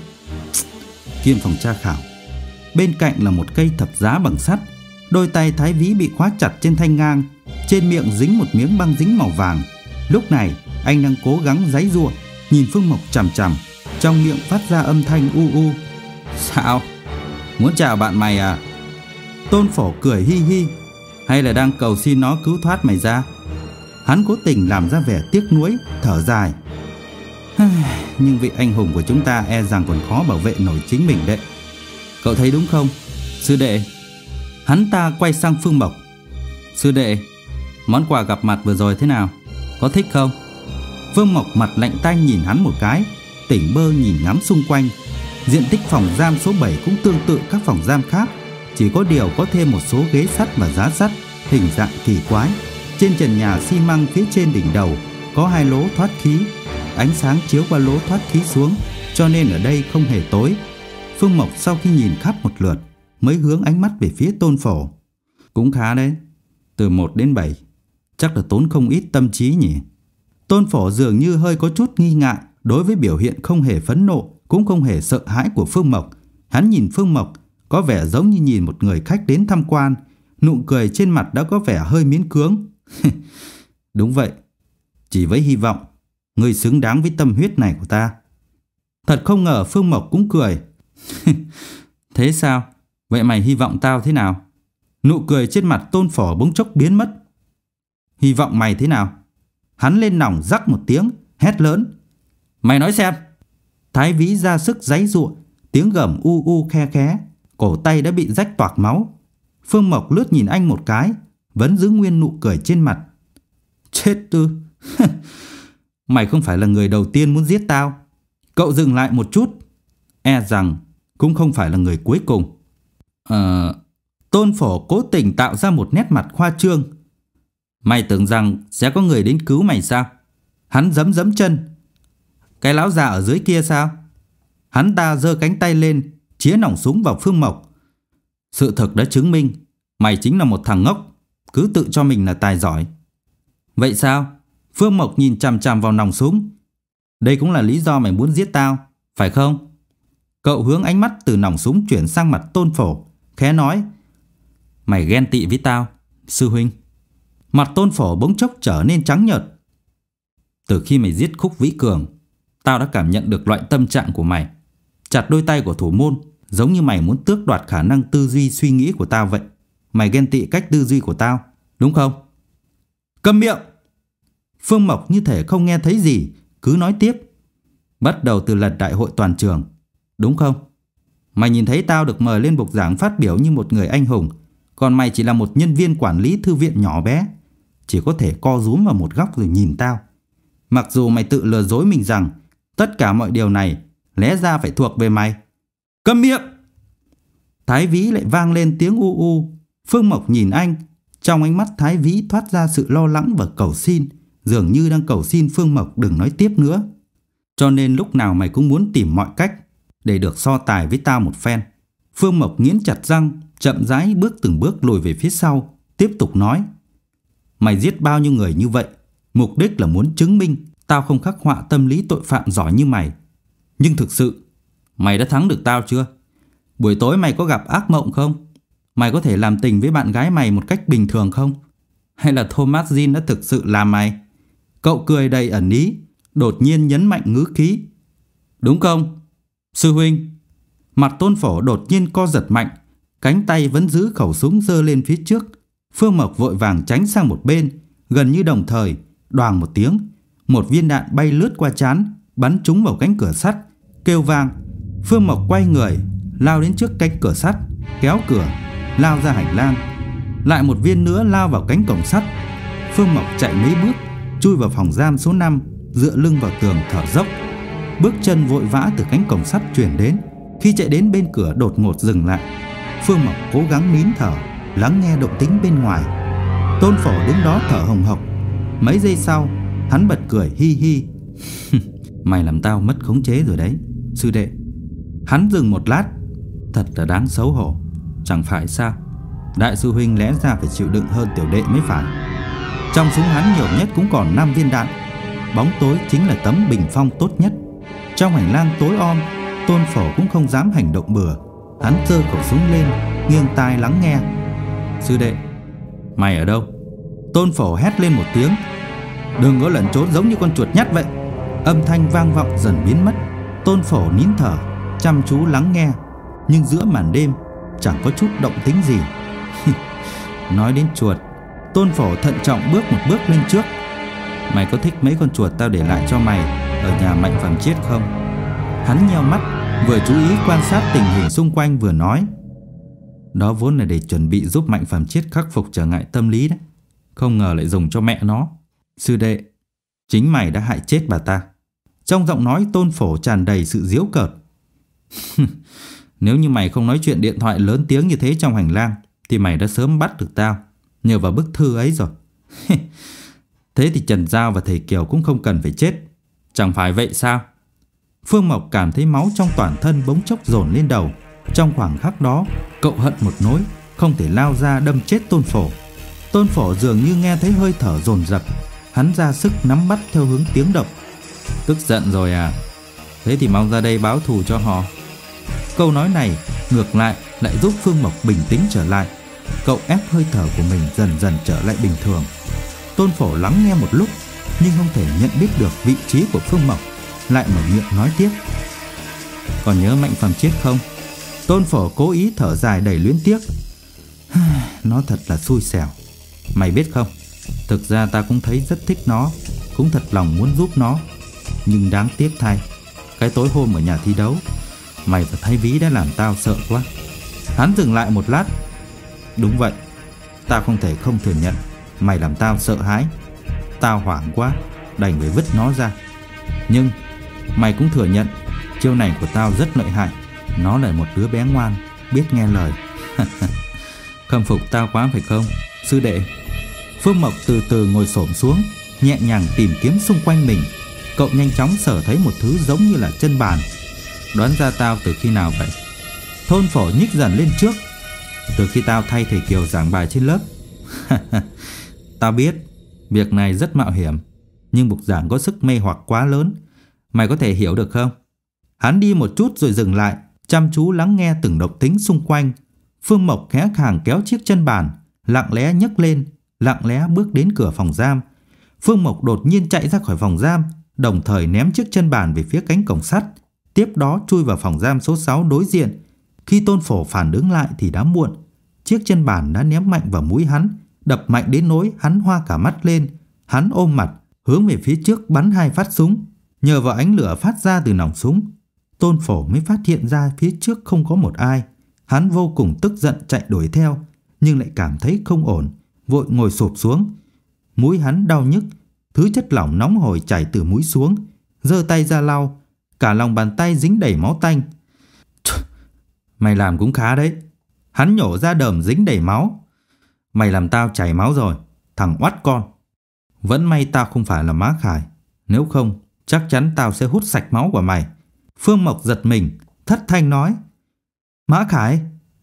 Kiêm phòng tra khảo. Bên cạnh là một cây thập giá bằng sắt. Đôi tay Thái Vĩ bị khóa chặt trên thanh ngang, trên miệng dính một miếng băng dính màu vàng. Lúc này anh đang cố gắng giãy giụa, nhìn Phương Mộc chằm chằm, trong miệng phát ra âm thanh u u. Sao? Muốn chào bạn mày à? Tôn Phổ cười hi hi. Hay là đang cầu xin nó cứu thoát mày ra? Hắn cố tình làm ra vẻ tiếc nuối, thở dài. Nhưng vị anh hùng của chúng ta e rằng còn khó bảo vệ nổi chính mình đấy. Cậu thấy đúng không, sư đệ? Hắn ta quay sang Phương Mộc. Sư đệ, món quà gặp mặt vừa rồi thế nào? Có thích không? Phương Mộc mặt lạnh tanh nhìn hắn một cái, tỉnh bơ nhìn ngắm xung quanh. Diện tích phòng giam số bảy cũng tương tự các phòng giam khác, chỉ có điều có thêm một số ghế sắt và giá sắt hình dạng kỳ quái. Trên trần nhà xi măng phía trên đỉnh đầu có hai lỗ thoát khí, ánh sáng chiếu qua lỗ thoát khí xuống, cho nên ở đây không hề tối. Phương Mộc sau khi nhìn khắp một lượt mới hướng ánh mắt về phía Tôn Phổ. Cũng khá đấy, từ một đến bảy, chắc là tốn không ít tâm trí nhỉ. Tôn Phổ dường như hơi có chút nghi ngại đối với biểu hiện không hề phẫn nộ, cũng không hề sợ hãi của Phương Mộc. Hắn nhìn Phương Mộc có vẻ giống như nhìn một người khách đến tham quan, nụ cười trên mặt đã có vẻ hơi miễn cưỡng. Đúng vậy, chỉ với hy vọng ngươi xứng đáng với tâm huyết này của ta. Thật không ngờ Phương Mộc cũng cười. Thế sao? Vậy mày hy vọng tao thế nào? Nụ cười trên mặt Tôn Phổ bỗng chốc biến mất. Hy vọng mày thế nào? Hắn lên nòng rắc một tiếng, hét lớn. Mày nói xem. Thái Vĩ ra sức giãy giụa, tiếng gầm u u khe khé, cổ tay đã bị rách toạc máu. Phương Mộc lướt nhìn anh một cái, vẫn giữ nguyên nụ cười trên mặt. Chết ư? Mày không phải là người đầu tiên muốn giết tao. Cậu dừng lại một chút. E rằng cũng không phải là người cuối cùng. Ờ... Tôn Phổ cố tình tạo ra một nét mặt khoa trương. Mày tưởng rằng sẽ có người đến cứu mày sao? Hắn giẫm giẫm chân. Cái lão già ở dưới kia sao? Hắn ta giơ cánh tay lên, chĩa nòng súng vào Phương Mộc. Sự thực đã chứng minh mày chính là một thằng ngốc, cứ tự cho mình là tài giỏi. Vậy sao? Phương Mộc nhìn chằm chằm vào nòng súng. Đây cũng là lý do mày muốn giết tao, phải không? Cậu hướng ánh mắt từ nòng súng chuyển sang mặt Tôn Phổ, khẽ nói. Mày ghen tị với tao, sư huynh. Mặt Tôn Phổ bỗng chốc trở nên trắng nhợt. Từ khi mày giết Khúc Vĩ Cường, tao đã cảm nhận được loại tâm trạng của mày. Chặt đôi tay của thủ môn, giống như mày muốn tước đoạt khả năng tư duy suy nghĩ của tao vậy. Mày ghen tị cách tư duy của tao, đúng không? Câm miệng! Phương Mộc như thể không nghe thấy gì, cứ nói tiếp. Bắt đầu từ lần đại hội toàn trường, đúng không? Mày nhìn thấy tao được mời lên bục giảng phát biểu như một người anh hùng, còn mày chỉ là một nhân viên quản lý thư viện nhỏ bé, chỉ có thể co rúm vào một góc rồi nhìn tao. Mặc dù mày tự lừa dối mình rằng tất cả mọi điều này lẽ ra phải thuộc về mày. Câm miệng! Thái Vĩ lại vang lên tiếng u u. Phương Mộc nhìn anh, trong ánh mắt Thái Vĩ thoát ra sự lo lắng và cầu xin, dường như đang cầu xin Phương Mộc đừng nói tiếp nữa. Cho nên lúc nào mày cũng muốn tìm mọi cách để được so tài với tao một phen. Phương Mộc nghiến chặt răng, chậm rãi bước từng bước lùi về phía sau, tiếp tục nói. Mày giết bao nhiêu người như vậy, mục đích là muốn chứng minh tao không khắc họa tâm lý tội phạm giỏi như mày. Nhưng thực sự, mày đã thắng được tao chưa? Buổi tối mày có gặp ác mộng không? Mày có thể làm tình với bạn gái mày một cách bình thường không? Hay là Thomas Jean đã thực sự làm mày? Cậu cười đầy ẩn ý, đột nhiên nhấn mạnh ngữ khí. Đúng không, sư huynh? Mặt Tôn Phổ đột nhiên co giật mạnh, cánh tay vẫn giữ khẩu súng giơ lên phía trước. Phương Mộc vội vàng tránh sang một bên, gần như đồng thời, đoàng một tiếng, một viên đạn bay lướt qua trán, bắn trúng vào cánh cửa sắt, kêu vang. Phương Mộc quay người, lao đến trước cánh cửa sắt, kéo cửa, lao ra hành lang. Lại một viên nữa lao vào cánh cổng sắt. Phương Mộc chạy mấy bước, chui vào phòng giam số năm, dựa lưng vào tường thở dốc. Bước chân vội vã từ cánh cổng sắt truyền đến. Khi chạy đến bên cửa đột ngột dừng lại. Phương Mộc cố gắng nín thở, lắng nghe động tĩnh bên ngoài. Tôn Phổ đứng đó thở hồng hộc. Mấy giây sau, hắn bật cười hi hi. Mày làm tao mất khống chế rồi đấy, sư đệ. Hắn dừng một lát. Thật là đáng xấu hổ, chẳng phải sao? Đại sư huynh lẽ ra phải chịu đựng hơn tiểu đệ mới phải. Trong súng hắn nhiều nhất cũng còn năm viên đạn. Bóng tối chính là tấm bình phong tốt nhất. Trong hành lang tối om, Tôn Phổ cũng không dám hành động bừa. Hắn giơ khẩu súng lên, nghiêng tai lắng nghe. Sư đệ, mày ở đâu? Tôn Phổ hét lên một tiếng. Đừng có lẩn trốn giống như con chuột nhắt vậy. Âm thanh vang vọng dần biến mất. Tôn Phổ nín thở, chăm chú lắng nghe. Nhưng giữa màn đêm chẳng có chút động tĩnh gì. Nói đến chuột, Tôn Phổ thận trọng bước một bước lên trước. Mày có thích mấy con chuột tao để lại cho mày ở nhà Mạnh Phẩm Chiết không? Hắn nheo mắt, vừa chú ý quan sát tình hình xung quanh vừa nói. Đó vốn là để chuẩn bị giúp Mạnh Phẩm Chiết khắc phục trở ngại tâm lý đấy. Không ngờ lại dùng cho mẹ nó. Sư đệ, chính mày đã hại chết bà ta. Trong giọng nói Tôn Phổ tràn đầy sự giễu cợt. Nếu như mày không nói chuyện điện thoại lớn tiếng như thế trong hành lang thì mày đã sớm bắt được tao nhờ vào bức thư ấy rồi. Thế thì Trần Giao và thầy Kiều cũng không cần phải chết, chẳng phải vậy sao? Phương Mộc cảm thấy máu trong toàn thân bỗng chốc dồn lên đầu. Trong khoảng khắc đó, cậu hận một nỗi, không thể lao ra đâm chết Tôn Phổ. Tôn Phổ dường như nghe thấy hơi thở dồn dập, hắn ra sức nắm bắt theo hướng tiếng động. Tức giận rồi à? Thế thì mau ra đây báo thù cho họ. Câu nói này ngược lại lại giúp Phương Mộc bình tĩnh trở lại. Cậu ép hơi thở của mình dần dần trở lại bình thường. Tôn Phổ lắng nghe một lúc nhưng không thể nhận biết được vị trí của Phương Mộc, lại mở miệng nói tiếp. Còn nhớ Mạnh Phàm chết không? Tôn Phổ cố ý thở dài đầy luyến tiếc. Nó thật là xui xẻo. Mày biết không, thực ra ta cũng thấy rất thích nó, cũng thật lòng muốn giúp nó. Nhưng đáng tiếc thay, cái tối hôm ở nhà thi đấu, mày và Thái Vĩ đã làm tao sợ quá. Hắn dừng lại một lát. Đúng vậy, tao không thể không thừa nhận mày làm tao sợ hãi. Tao hoảng quá, đành phải vứt nó ra. Nhưng mày cũng thừa nhận chiêu này của tao rất lợi hại. Nó là một đứa bé ngoan, biết nghe lời. Khâm phục tao quá phải không, sư đệ? Phương Mộc từ từ ngồi xổm xuống, nhẹ nhàng tìm kiếm xung quanh mình. Cậu nhanh chóng sở thấy một thứ giống như là chân bàn. Đoán ra tao từ khi nào vậy? Tôn Phổ nhích dần lên trước. Từ khi tao thay thầy Kiều giảng bài trên lớp. Tao biết việc này rất mạo hiểm, nhưng bục giảng có sức mê hoặc quá lớn. Mày có thể hiểu được không? Hắn đi một chút rồi dừng lại, chăm chú lắng nghe từng động tĩnh xung quanh. Phương Mộc khẽ khàng kéo chiếc chân bàn, lặng lẽ nhấc lên, lặng lẽ bước đến cửa phòng giam. Phương Mộc đột nhiên chạy ra khỏi phòng giam, đồng thời ném chiếc chân bàn về phía cánh cổng sắt, tiếp đó chui vào phòng giam số sáu đối diện. Khi Tôn Phổ phản ứng lại thì đã muộn. Chiếc chân bàn đã ném mạnh vào mũi hắn, đập mạnh đến nỗi hắn hoa cả mắt lên. Hắn ôm mặt, hướng về phía trước bắn hai phát súng. Nhờ vào ánh lửa phát ra từ nòng súng, Tôn Phổ mới phát hiện ra phía trước không có một ai. Hắn vô cùng tức giận chạy đuổi theo, nhưng lại cảm thấy không ổn, vội ngồi xổm xuống. Mũi hắn đau nhức, thứ chất lỏng nóng hổi chảy từ mũi xuống. Giơ tay ra lau, cả lòng bàn tay dính đầy máu tanh. Mày làm cũng khá đấy. Hắn nhổ ra đờm dính đầy máu. Mày làm tao chảy máu rồi, thằng oắt con. Vẫn may tao không phải là Mã Khải, nếu không chắc chắn tao sẽ hút sạch máu của mày. Phương Mộc giật mình, thất thanh nói. Mã Khải?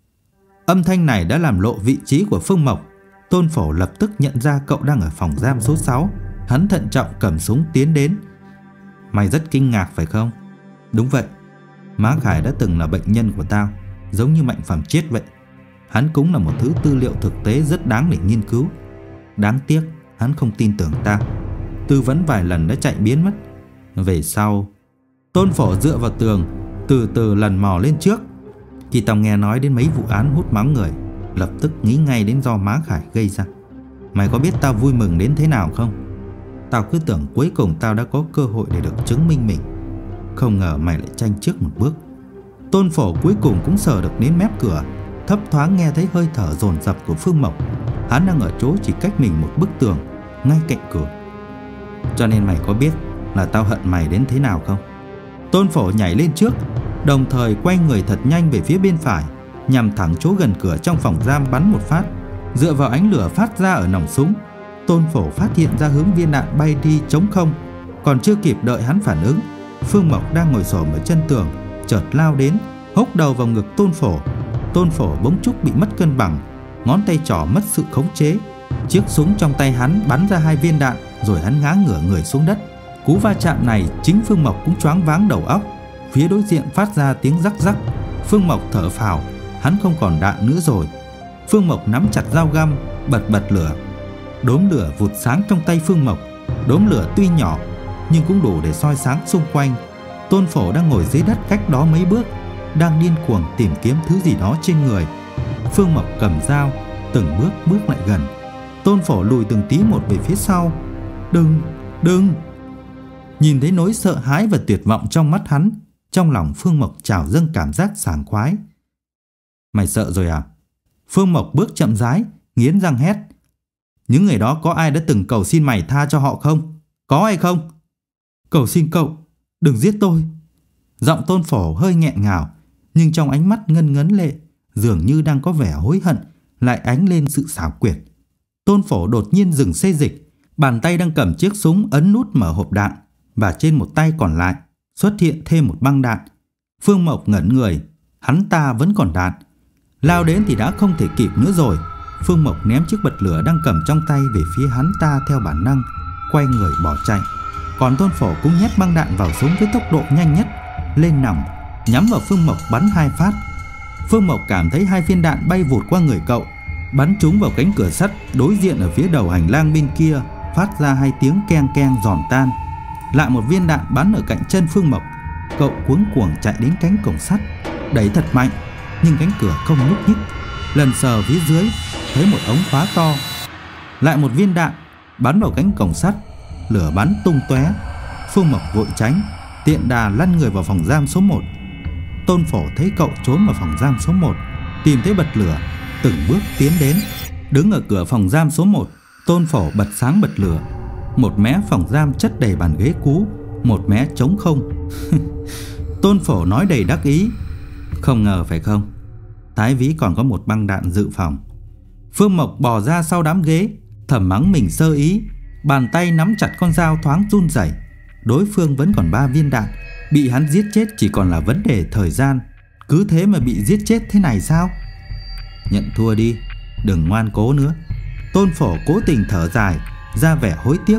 Âm thanh này đã làm lộ vị trí của Phương Mộc. Tôn Phổ lập tức nhận ra cậu đang ở phòng giam số sáu. Hắn thận trọng cầm súng tiến đến. Mày rất kinh ngạc phải không? Đúng vậy, Mã Khải đã từng là bệnh nhân của tao, giống như Mạnh Phàm chết vậy. Hắn cũng là một thứ tư liệu thực tế rất đáng để nghiên cứu. Đáng tiếc hắn không tin tưởng tao, tư vấn vài lần đã chạy biến mất. Về sau, Tôn Phổ dựa vào tường, từ từ lần mò lên trước. Khi tao nghe nói đến mấy vụ án hút máu người, lập tức nghĩ ngay đến do Mã Khải gây ra. Mày có biết tao vui mừng đến thế nào không? Tao cứ tưởng cuối cùng tao đã có cơ hội để được chứng minh mình, không ngờ mày lại tranh trước một bước. Tôn Phổ cuối cùng cũng sờ được đến mép cửa, thấp thoáng nghe thấy hơi thở dồn dập của Phương Mộc. Hắn đang ở chỗ chỉ cách mình một bức tường, ngay cạnh cửa. Cho nên mày có biết là tao hận mày đến thế nào không? Tôn Phổ nhảy lên trước, đồng thời quay người thật nhanh về phía bên phải, nhằm thẳng chỗ gần cửa trong phòng giam bắn một phát. Dựa vào ánh lửa phát ra ở nòng súng, Tôn Phổ phát hiện ra hướng viên đạn bay đi trống không. Còn chưa kịp đợi hắn phản ứng, Phương Mộc đang ngồi xổm ở chân tường chợt lao đến, húc đầu vào ngực Tôn Phổ. Tôn Phổ bỗng chốc bị mất cân bằng, ngón tay trỏ mất sự khống chế. Chiếc súng trong tay hắn bắn ra hai viên đạn, rồi hắn ngã ngửa người xuống đất. Cú va chạm này chính Phương Mộc cũng choáng váng đầu óc. Phía đối diện phát ra tiếng rắc rắc. Phương Mộc thở phào, hắn không còn đạn nữa rồi. Phương Mộc nắm chặt dao găm, bật bật lửa. Đốm lửa vụt sáng trong tay Phương Mộc. Đốm lửa tuy nhỏ nhưng cũng đủ để soi sáng xung quanh. Tôn Phổ đang ngồi dưới đất cách đó mấy bước, đang điên cuồng tìm kiếm thứ gì đó trên người. Phương Mộc cầm dao, từng bước bước lại gần. Tôn Phổ lùi từng tí một về phía sau. Đừng, đừng! Nhìn thấy nỗi sợ hãi và tuyệt vọng trong mắt hắn, trong lòng Phương Mộc trào dâng cảm giác sảng khoái. Mày sợ rồi à? Phương Mộc bước chậm rãi, nghiến răng hét. Những người đó có ai đã từng cầu xin mày tha cho họ không? Có hay không? Cầu xin cậu, đừng giết tôi. Giọng Tôn Phổ hơi nghẹn ngào, nhưng trong ánh mắt ngân ngấn lệ, dường như đang có vẻ hối hận, lại ánh lên sự xảo quyệt. Tôn Phổ đột nhiên dừng xê dịch, bàn tay đang cầm chiếc súng ấn nút mở hộp đạn, và trên một tay còn lại xuất hiện thêm một băng đạn. Phương Mộc ngẩn người, hắn ta vẫn còn đạn. Lao đến thì đã không thể kịp nữa rồi. Phương Mộc ném chiếc bật lửa đang cầm trong tay về phía hắn ta theo bản năng, quay người bỏ chạy. Còn Tôn Phổ cũng nhét băng đạn vào súng với tốc độ nhanh nhất, lên nòng, nhắm vào Phương Mộc bắn hai phát. Phương Mộc cảm thấy hai viên đạn bay vụt qua người cậu, bắn trúng vào cánh cửa sắt đối diện ở phía đầu hành lang bên kia, phát ra hai tiếng keng keng giòn tan. Lại một viên đạn bắn ở cạnh chân Phương Mộc. Cậu cuống cuồng chạy đến cánh cổng sắt, đẩy thật mạnh, nhưng cánh cửa không nhúc nhích. Lần sờ phía dưới, thấy một ống khóa to. Lại một viên đạn bắn vào cánh cổng sắt, lửa bắn tung tóe. Phương Mộc vội tránh, tiện đà lăn người vào phòng giam số một. Tôn Phổ thấy cậu trốn vào phòng giam số một, tìm thấy bật lửa, từng bước tiến đến. Đứng ở cửa phòng giam số một, Tôn Phổ bật sáng bật lửa. Một mé phòng giam chất đầy bàn ghế cũ, một mé trống không. Tôn Phổ nói đầy đắc ý. Không ngờ phải không? Thái Vĩ còn có một băng đạn dự phòng. Phương Mộc bò ra sau đám ghế, thầm mắng mình sơ ý. Bàn tay nắm chặt con dao thoáng run rẩy. Đối phương vẫn còn ba viên đạn, bị hắn giết chết chỉ còn là vấn đề thời gian. Cứ thế mà bị giết chết thế này sao? Nhận thua đi, đừng ngoan cố nữa. Tôn Phổ cố tình thở dài, ra vẻ hối tiếc.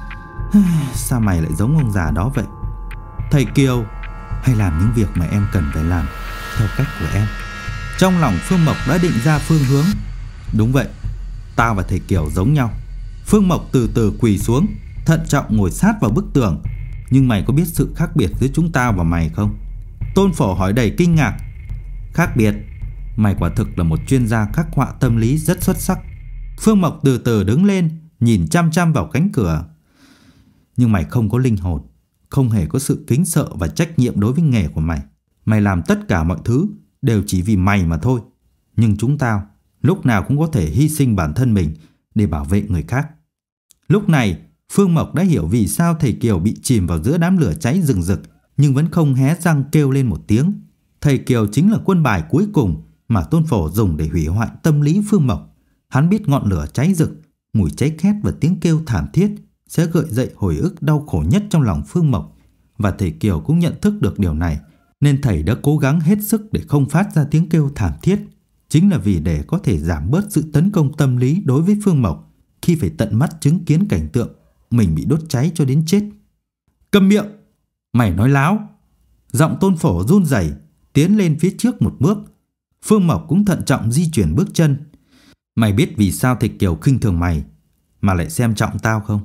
Sao mày lại giống ông già đó vậy? Thầy Kiều, hãy làm những việc mà em cần phải làm theo cách của em. Trong lòng Phương Mộc đã định ra phương hướng. Đúng vậy, tao và thầy Kiều giống nhau. Phương Mộc từ từ quỳ xuống, thận trọng ngồi sát vào bức tường. Nhưng mày có biết sự khác biệt giữa chúng tao và mày không? Tôn Phổ hỏi đầy kinh ngạc. Khác biệt? Mày quả thực là một chuyên gia khắc họa tâm lý rất xuất sắc. Phương Mộc từ từ đứng lên, nhìn chăm chăm vào cánh cửa. Nhưng mày không có linh hồn, không hề có sự kính sợ và trách nhiệm đối với nghề của mày. Mày làm tất cả mọi thứ đều chỉ vì mày mà thôi. Nhưng chúng tao lúc nào cũng có thể hy sinh bản thân mình để bảo vệ người khác. Lúc này Phương Mộc đã hiểu vì sao thầy Kiều bị chìm vào giữa đám lửa cháy rừng rực, nhưng vẫn không hé răng kêu lên một tiếng. Thầy Kiều chính là quân bài cuối cùng mà Tôn Phổ dùng để hủy hoại tâm lý Phương Mộc. Hắn biết ngọn lửa cháy rực, mùi cháy khét và tiếng kêu thảm thiết sẽ gợi dậy hồi ức đau khổ nhất trong lòng Phương Mộc. Và thầy Kiều cũng nhận thức được điều này, nên thầy đã cố gắng hết sức để không phát ra tiếng kêu thảm thiết, chính là vì để có thể giảm bớt sự tấn công tâm lý đối với Phương Mộc khi phải tận mắt chứng kiến cảnh tượng mình bị đốt cháy cho đến chết. Câm miệng! Mày nói láo! Giọng Tôn Phổ run rẩy, tiến lên phía trước một bước. Phương Mộc cũng thận trọng di chuyển bước chân. Mày biết vì sao thầy Kiều khinh thường mày mà lại xem trọng tao không?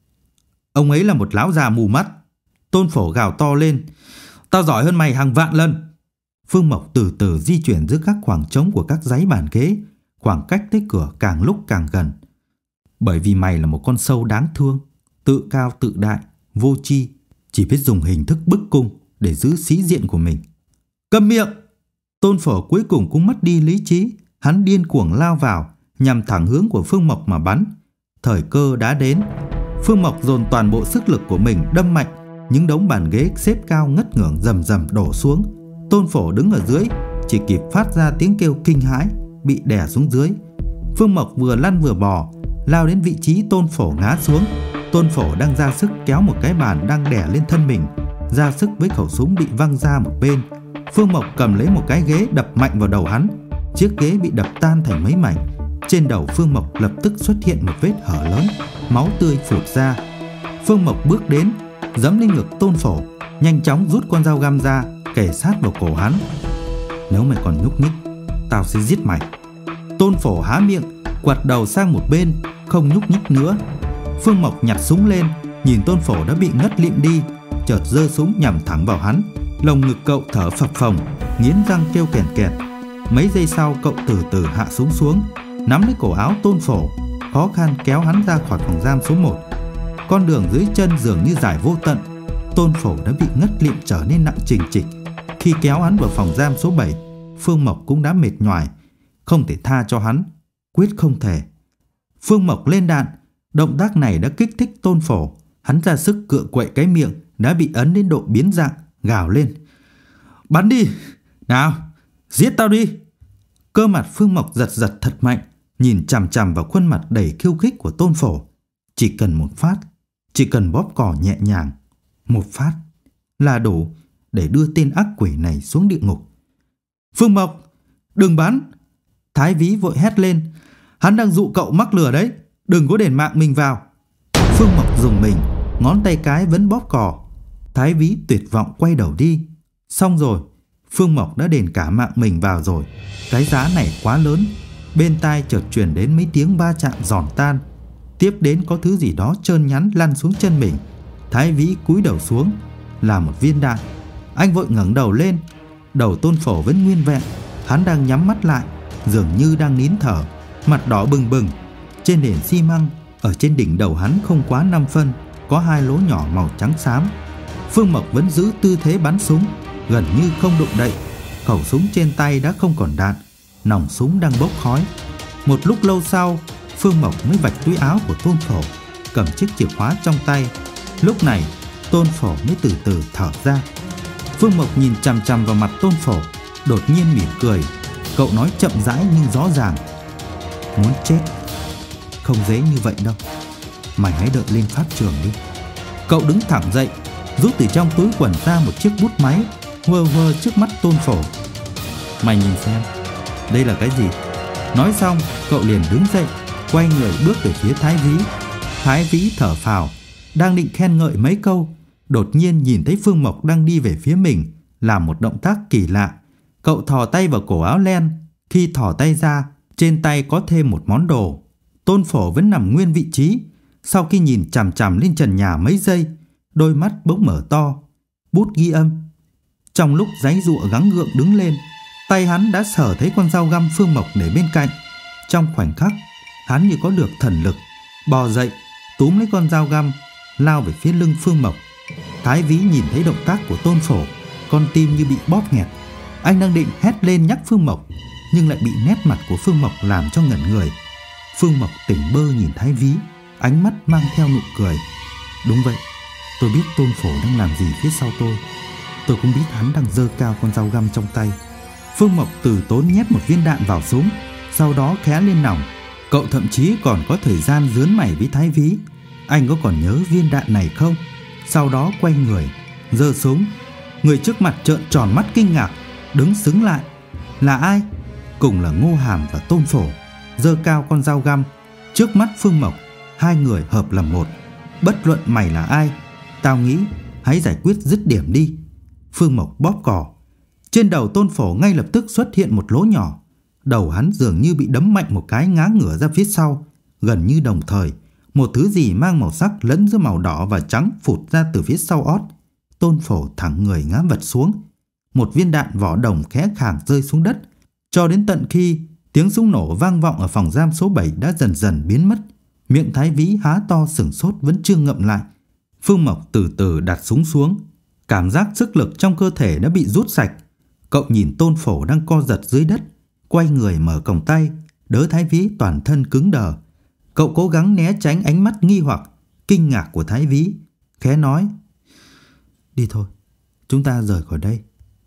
Ông ấy là một lão già mù mắt. Tôn Phổ gào to lên. Tao giỏi hơn mày hàng vạn lần. Phương Mộc từ từ di chuyển giữa các khoảng trống của các dãy bàn ghế. Khoảng cách tới cửa càng lúc càng gần. Bởi vì mày là một con sâu đáng thương, tự cao tự đại, vô tri, chỉ biết dùng hình thức bức cung để giữ sĩ diện của mình. Câm miệng! Tôn Phổ cuối cùng cũng mất đi lý trí. Hắn điên cuồng lao vào, nhằm thẳng hướng của Phương Mộc mà bắn. Thời cơ đã đến. Phương Mộc dồn toàn bộ sức lực của mình đâm mạnh. Những đống bàn ghế xếp cao ngất ngưởng rầm rầm đổ xuống. Tôn Phổ đứng ở dưới, chỉ kịp phát ra tiếng kêu kinh hãi, bị đè xuống dưới. Phương Mộc vừa lăn vừa bò, lao đến vị trí Tôn Phổ ngã xuống. Tôn Phổ đang ra sức kéo một cái bàn đang đè lên thân mình, ra sức với khẩu súng bị văng ra một bên. Phương Mộc cầm lấy một cái ghế đập mạnh vào đầu hắn. Chiếc ghế bị đập tan thành mấy mảnh. Trên đầu Phương Mộc lập tức xuất hiện một vết hở lớn, máu tươi phụt ra. Phương Mộc bước đến, giẫm lên ngực Tôn Phổ, nhanh chóng rút con dao găm ra, kề sát vào cổ hắn. Nếu mày còn nhúc nhích, tao sẽ giết mày. Tôn Phổ há miệng, quặt đầu sang một bên, không nhúc nhích nữa. Phương Mộc nhặt súng lên, nhìn Tôn Phổ đã bị ngất lịm đi, chợt giơ súng nhắm thẳng vào hắn. Lồng ngực cậu thở phập phồng, nghiến răng kêu kèn kẹt. Mấy giây sau cậu từ từ hạ súng xuống, nắm lấy cổ áo Tôn Phổ, khó khăn kéo hắn ra khỏi phòng giam số một. Con đường dưới chân dường như dài vô tận. Tôn Phổ đã bị ngất lịm trở nên nặng trịch trịch. Khi kéo hắn vào phòng giam số bảy, Phương Mộc cũng đã mệt nhoài. Không thể tha cho hắn, quyết không thể. Phương Mộc lên đạn. Động tác này đã kích thích Tôn Phổ. Hắn ra sức cựa quậy cái miệng đã bị ấn đến độ biến dạng, gào lên. Bắn đi! Nào, giết tao đi. Cơ mặt Phương Mộc giật giật thật mạnh, nhìn chằm chằm vào khuôn mặt đầy khiêu khích của Tôn Phổ. Chỉ cần một phát, chỉ cần bóp cò nhẹ nhàng, một phát là đủ để đưa tên ác quỷ này xuống địa ngục. Phương Mộc, đừng bắn! Thái Vĩ vội hét lên. Hắn đang dụ cậu mắc lừa đấy, đừng có đền mạng mình vào. Phương Mộc dùng mình, ngón tay cái vẫn bóp cò. Thái Vĩ tuyệt vọng quay đầu đi. Xong rồi, Phương Mộc đã đền cả mạng mình vào rồi. Cái giá này quá lớn. Bên tai chợt truyền đến mấy tiếng va chạm giòn tan. Tiếp đến có thứ gì đó trơn nhắn lăn xuống chân mình. Thái Vĩ cúi đầu xuống, là một viên đạn. Anh vội ngẩng đầu lên. Đầu Tôn Phổ vẫn nguyên vẹn. Hắn đang nhắm mắt lại, dường như đang nín thở, mặt đỏ bừng bừng. Trên nền xi măng, ở trên đỉnh đầu hắn không quá năm phân, có hai lỗ nhỏ màu trắng xám. Phương Mộc vẫn giữ tư thế bắn súng, gần như không động đậy. Khẩu súng trên tay đã không còn đạn, nòng súng đang bốc khói. Một lúc lâu sau, Phương Mộc mới vạch túi áo của Tôn Phổ, cầm chiếc chìa khóa trong tay. Lúc này, Tôn Phổ mới từ từ thở ra. Phương Mộc nhìn chằm chằm vào mặt Tôn Phổ, đột nhiên mỉm cười. Cậu nói chậm rãi nhưng rõ ràng. Muốn chết không dễ như vậy đâu. Mày hãy đợi lên pháp trường đi. Cậu đứng thẳng dậy, rút từ trong túi quần ra một chiếc bút máy, vơ vơ trước mắt Tôn Phổ. Mày nhìn xem, đây là cái gì? Nói xong, cậu liền đứng dậy, quay người bước về phía Thái Vĩ. Thái Vĩ thở phào, đang định khen ngợi mấy câu, đột nhiên nhìn thấy Phương Mộc đang đi về phía mình, làm một động tác kỳ lạ. Cậu thò tay vào cổ áo len. Khi thò tay ra, trên tay có thêm một món đồ. Tôn Phổ vẫn nằm nguyên vị trí. Sau khi nhìn chằm chằm lên trần nhà mấy giây, đôi mắt bỗng mở to. Bút ghi âm. Trong lúc giãy giụa gắng gượng đứng lên, tay hắn đã sờ thấy con dao găm Phương Mộc để bên cạnh. Trong khoảnh khắc, hắn như có được thần lực, bò dậy, túm lấy con dao găm, lao về phía lưng Phương Mộc. Thái Vĩ nhìn thấy động tác của Tôn Phổ, con tim như bị bóp nghẹt. Anh đang định hét lên nhắc Phương Mộc, nhưng lại bị nét mặt của Phương Mộc làm cho ngẩn người. Phương Mộc tỉnh bơ nhìn Thái Vĩ, ánh mắt mang theo nụ cười. Đúng vậy, tôi biết Tôn Phổ đang làm gì phía sau tôi. Tôi cũng biết hắn đang giơ cao con dao găm trong tay. Phương Mộc từ tốn nhét một viên đạn vào súng, sau đó khé lên nòng. Cậu thậm chí còn có thời gian dướn mày với Thái Vĩ. Anh có còn nhớ viên đạn này không? Sau đó quay người, giơ súng. Người trước mặt trợn tròn mắt kinh ngạc, đứng sững lại. Là ai? Cùng là Ngô Hàm và Tôn Phổ, giơ cao con dao găm. Trước mắt Phương Mộc, hai người hợp làm một. Bất luận mày là ai, tao nghĩ hãy giải quyết dứt điểm đi. Phương Mộc bóp cò. Trên đầu Tôn Phổ ngay lập tức xuất hiện một lỗ nhỏ. Đầu hắn dường như bị đấm mạnh một cái ngã ngửa ra phía sau. Gần như đồng thời, một thứ gì mang màu sắc lẫn giữa màu đỏ và trắng phụt ra từ phía sau ót. Tôn Phổ thẳng người ngã vật xuống. Một viên đạn vỏ đồng khẽ khàng rơi xuống đất. Cho đến tận khi tiếng súng nổ vang vọng ở phòng giam số bảy đã dần dần biến mất, miệng Thái Vĩ há to sửng sốt vẫn chưa ngậm lại. Phương Mộc từ từ đặt súng xuống. Cảm giác sức lực trong cơ thể đã bị rút sạch. Cậu nhìn Tôn Phổ đang co giật dưới đất, quay người mở còng tay, đỡ Thái Vĩ toàn thân cứng đờ. Cậu cố gắng né tránh ánh mắt nghi hoặc, kinh ngạc của Thái Vĩ, khẽ nói: Đi thôi, chúng ta rời khỏi đây.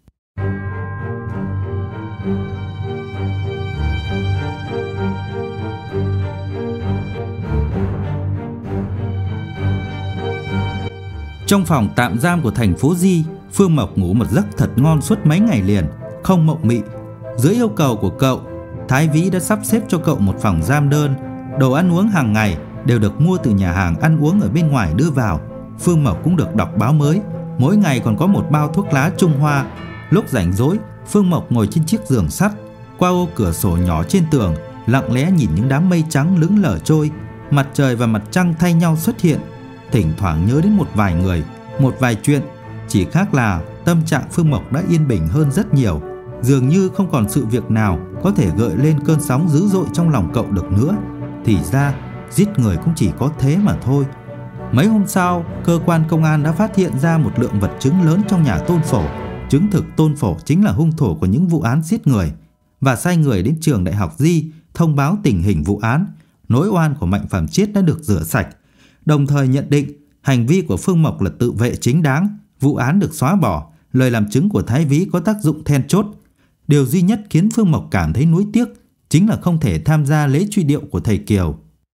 Trong phòng tạm giam của thành phố Di, Phương Mộc ngủ một giấc thật ngon suốt mấy ngày liền, không mộng mị. Dưới yêu cầu của cậu, Thái Vĩ đã sắp xếp cho cậu một phòng giam đơn. Đồ ăn uống hàng ngày đều được mua từ nhà hàng ăn uống ở bên ngoài đưa vào. Phương Mộc cũng được đọc báo mới, mỗi ngày còn có một bao thuốc lá Trung Hoa. Lúc rảnh rỗi, Phương Mộc ngồi trên chiếc giường sắt, qua ô cửa sổ nhỏ trên tường, lặng lẽ nhìn những đám mây trắng lững lờ trôi. Mặt trời và mặt trăng thay nhau xuất hiện. Thỉnh thoảng nhớ đến một vài người, một vài chuyện. Chỉ khác là tâm trạng Phương Mộc đã yên bình hơn rất nhiều. Dường như không còn sự việc nào có thể gợi lên cơn sóng dữ dội trong lòng cậu được nữa. Thì ra giết người cũng chỉ có thế mà thôi. Mấy hôm sau, cơ quan công an đã phát hiện ra một lượng vật chứng lớn trong nhà Tôn Phổ, chứng thực Tôn Phổ chính là hung thủ của những vụ án giết người, và sai người đến trường đại học Di thông báo tình hình vụ án. Nỗi oan của Mạnh Phạm Chiết đã được rửa sạch, đồng thời nhận định hành vi của Phương Mộc là tự vệ chính đáng. Vụ án được xóa bỏ, lời làm chứng của Thái Vĩ có tác dụng then chốt. Điều duy nhất khiến Phương Mộc cảm thấy nuối tiếc chính là không thể tham gia lễ truy điệu của thầy Kiều.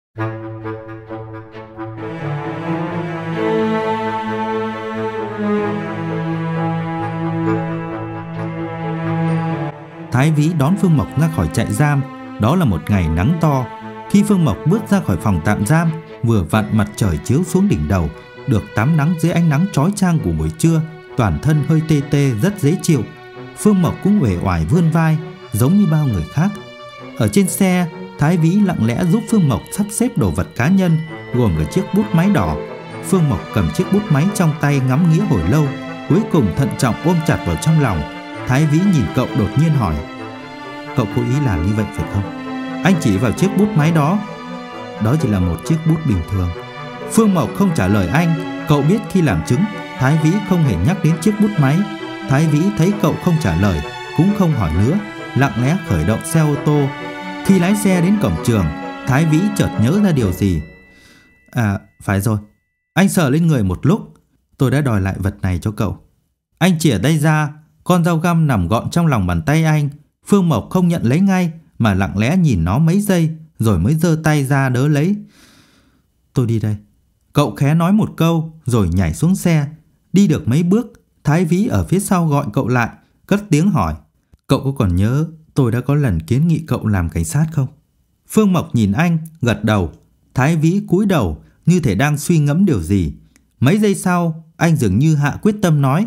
Thái Vĩ đón Phương Mộc ra khỏi trại giam. Đó là một ngày nắng to. Khi Phương Mộc bước ra khỏi phòng tạm giam, vừa vặn mặt trời chiếu xuống đỉnh đầu, được tắm nắng dưới ánh nắng chói chang của buổi trưa, toàn thân hơi tê tê rất dễ chịu. Phương Mộc cũng uể oải vươn vai, giống như bao người khác. Ở trên xe, Thái Vĩ lặng lẽ giúp Phương Mộc sắp xếp đồ vật cá nhân, gồm cả chiếc bút máy đỏ. Phương Mộc cầm chiếc bút máy trong tay ngắm nghía hồi lâu, cuối cùng thận trọng ôm chặt vào trong lòng. Thái Vĩ nhìn cậu đột nhiên hỏi: "Cậu cố ý làm như vậy phải không?" Anh chỉ vào chiếc bút máy đó. "Đó chỉ là một chiếc bút bình thường." Phương Mộc không trả lời anh. Cậu biết khi làm chứng, Thái Vĩ không hề nhắc đến chiếc bút máy. Thái Vĩ thấy cậu không trả lời, cũng không hỏi nữa, lặng lẽ khởi động xe ô tô. Khi lái xe đến cổng trường, Thái Vĩ chợt nhớ ra điều gì. "À, phải rồi." Anh sờ lên người một lúc. "Tôi đã đòi lại vật này cho cậu." Anh chìa tay ra. Con dao găm nằm gọn trong lòng bàn tay anh. Phương Mộc không nhận lấy ngay, mà lặng lẽ nhìn nó mấy giây, rồi mới giơ tay ra đỡ lấy. "Tôi đi đây." Cậu khẽ nói một câu, rồi nhảy xuống xe. Đi được mấy bước, Thái Vĩ ở phía sau gọi cậu lại, cất tiếng hỏi: "Cậu có còn nhớ tôi đã có lần kiến nghị cậu làm cảnh sát không?" Phương Mộc nhìn anh, gật đầu. Thái Vĩ cúi đầu, như thể đang suy ngẫm điều gì. Mấy giây sau, anh dường như hạ quyết tâm nói: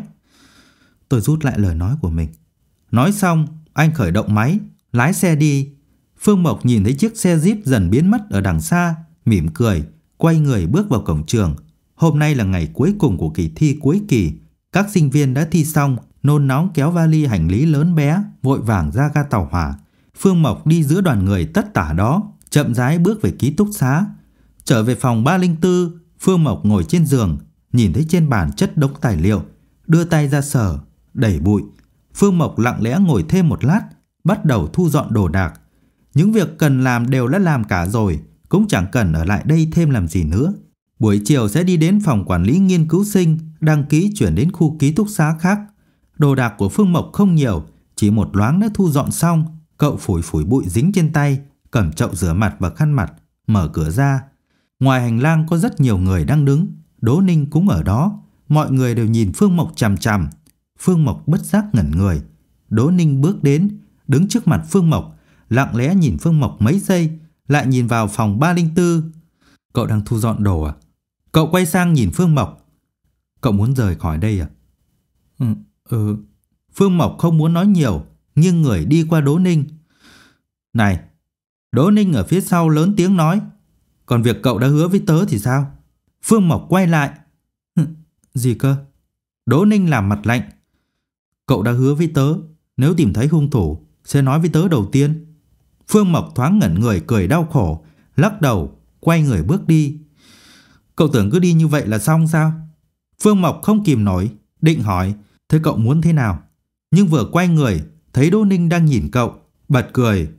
"Tôi rút lại lời nói của mình." Nói xong, anh khởi động máy, lái xe đi. Phương Mộc nhìn thấy chiếc xe Jeep dần biến mất ở đằng xa, mỉm cười, quay người bước vào cổng trường. Hôm nay là ngày cuối cùng của kỳ thi cuối kỳ. Các sinh viên đã thi xong, nôn nóng kéo vali hành lý lớn bé, vội vàng ra ga tàu hỏa. Phương Mộc đi giữa đoàn người tất tả đó, chậm rãi bước về ký túc xá. Trở về phòng ba không bốn, Phương Mộc ngồi trên giường, nhìn thấy trên bàn chất đống tài liệu, đưa tay ra sờ, đẩy bụi. Phương Mộc lặng lẽ ngồi thêm một lát, bắt đầu thu dọn đồ đạc. Những việc cần làm đều đã làm cả rồi, cũng chẳng cần ở lại đây thêm làm gì nữa. Buổi chiều sẽ đi đến phòng quản lý nghiên cứu sinh, đăng ký chuyển đến khu ký túc xá khác. Đồ đạc của Phương Mộc không nhiều, chỉ một loáng đã thu dọn xong. Cậu phủi phủi bụi dính trên tay, cầm chậu rửa mặt và khăn mặt, mở cửa ra. Ngoài hành lang có rất nhiều người đang đứng. Đỗ Ninh cũng ở đó. Mọi người đều nhìn Phương Mộc chằm chằm. Phương Mộc bất giác ngẩn người. Đỗ Ninh bước đến, đứng trước mặt Phương Mộc, lặng lẽ nhìn Phương Mộc mấy giây, lại nhìn vào phòng ba không bốn. "Cậu đang thu dọn đồ à?" Cậu quay sang nhìn Phương Mộc. "Cậu muốn rời khỏi đây à?" Ừ, ừ. Phương Mộc không muốn nói nhiều, nghiêng người đi qua Đỗ Ninh. "Này!" Đỗ Ninh ở phía sau lớn tiếng nói. "Còn việc cậu đã hứa với tớ thì sao?" Phương Mộc quay lại. "Gì cơ?" Đỗ Ninh làm mặt lạnh. "Cậu đã hứa với tớ, nếu tìm thấy hung thủ sẽ nói với tớ đầu tiên." Phương Mộc thoáng ngẩn người cười đau khổ, lắc đầu, quay người bước đi. "Cậu tưởng cứ đi như vậy là xong sao?" Phương Mộc không kìm nổi, định hỏi: "Thế cậu muốn thế nào?" Nhưng vừa quay người, thấy Đỗ Ninh đang nhìn cậu, bật cười.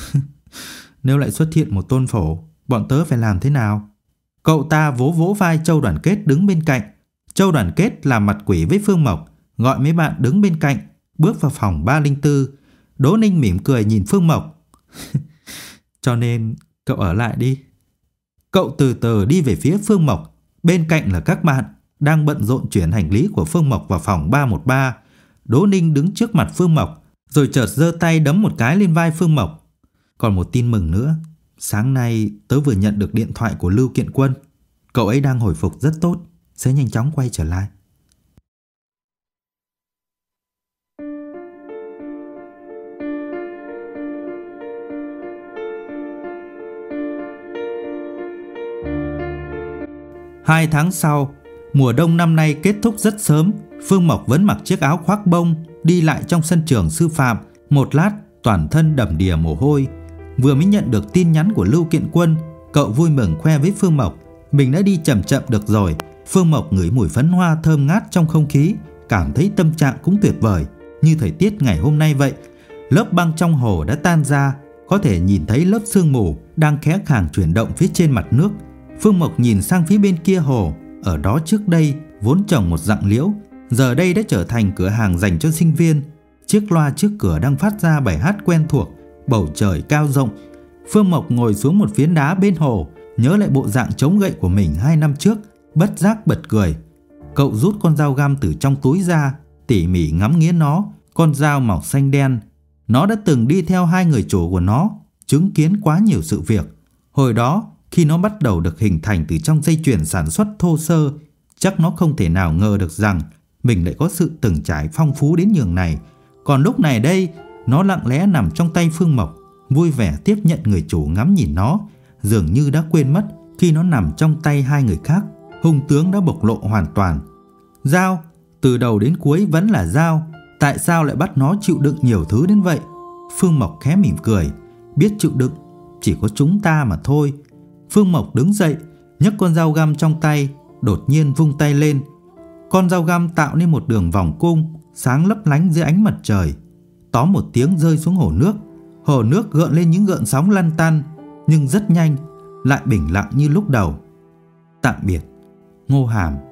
"Nếu lại xuất hiện một tôn phổ, bọn tớ phải làm thế nào?" Cậu ta vỗ vỗ vai Châu Đoàn Kết đứng bên cạnh. Châu Đoàn Kết làm mặt quỷ với Phương Mộc, gọi mấy bạn đứng bên cạnh, bước vào phòng ba không bốn. Đỗ Ninh mỉm cười nhìn Phương Mộc. "Cho nên cậu ở lại đi." Cậu từ từ đi về phía Phương Mộc. Bên cạnh là các bạn đang bận rộn chuyển hành lý của Phương Mộc vào phòng ba một ba. Đỗ Ninh đứng trước mặt Phương Mộc, rồi chợt giơ tay đấm một cái lên vai Phương Mộc. "Còn một tin mừng nữa. Sáng nay tớ vừa nhận được điện thoại của Lưu Kiện Quân. Cậu ấy đang hồi phục rất tốt, sẽ nhanh chóng quay trở lại." Hai tháng sau, mùa đông năm nay kết thúc rất sớm. Phương Mộc vẫn mặc chiếc áo khoác bông, đi lại trong sân trường sư phạm. Một lát, toàn thân đầm đìa mồ hôi. Vừa mới nhận được tin nhắn của Lưu Kiện Quân, cậu vui mừng khoe với Phương Mộc mình đã đi chậm chậm được rồi. Phương Mộc ngửi mùi phấn hoa thơm ngát trong không khí, cảm thấy tâm trạng cũng tuyệt vời, như thời tiết ngày hôm nay vậy. Lớp băng trong hồ đã tan ra, có thể nhìn thấy lớp sương mù đang khẽ khàng chuyển động phía trên mặt nước. Phương Mộc nhìn sang phía bên kia hồ, ở đó trước đây vốn trồng một rặng liễu, giờ đây đã trở thành cửa hàng dành cho sinh viên. Chiếc loa trước cửa đang phát ra bài hát quen thuộc, bầu trời cao rộng. Phương Mộc ngồi xuống một phiến đá bên hồ, nhớ lại bộ dạng chống gậy của mình hai năm trước, bất giác bật cười. Cậu rút con dao găm từ trong túi ra, tỉ mỉ ngắm nghía nó. Con dao màu xanh đen, nó đã từng đi theo hai người chủ của nó, chứng kiến quá nhiều sự việc. Hồi đó, khi nó bắt đầu được hình thành từ trong dây chuyền sản xuất thô sơ, chắc nó không thể nào ngờ được rằng mình lại có sự từng trải phong phú đến nhường này. Còn lúc này đây, nó lặng lẽ nằm trong tay Phương Mộc, vui vẻ tiếp nhận người chủ ngắm nhìn nó, dường như đã quên mất khi nó nằm trong tay hai người khác, hung tướng đã bộc lộ hoàn toàn. Dao, từ đầu đến cuối vẫn là dao, tại sao lại bắt nó chịu đựng nhiều thứ đến vậy? Phương Mộc khẽ mỉm cười, biết chịu đựng chỉ có chúng ta mà thôi. Phương Mộc đứng dậy, nhấc con dao găm trong tay, đột nhiên vung tay lên. Con dao găm tạo nên một đường vòng cung, sáng lấp lánh dưới ánh mặt trời. Tóm một tiếng rơi xuống hồ nước. Hồ nước gợn lên những gợn sóng lăn tăn, nhưng rất nhanh lại bình lặng như lúc đầu. Tạm biệt, Ngô Hàm.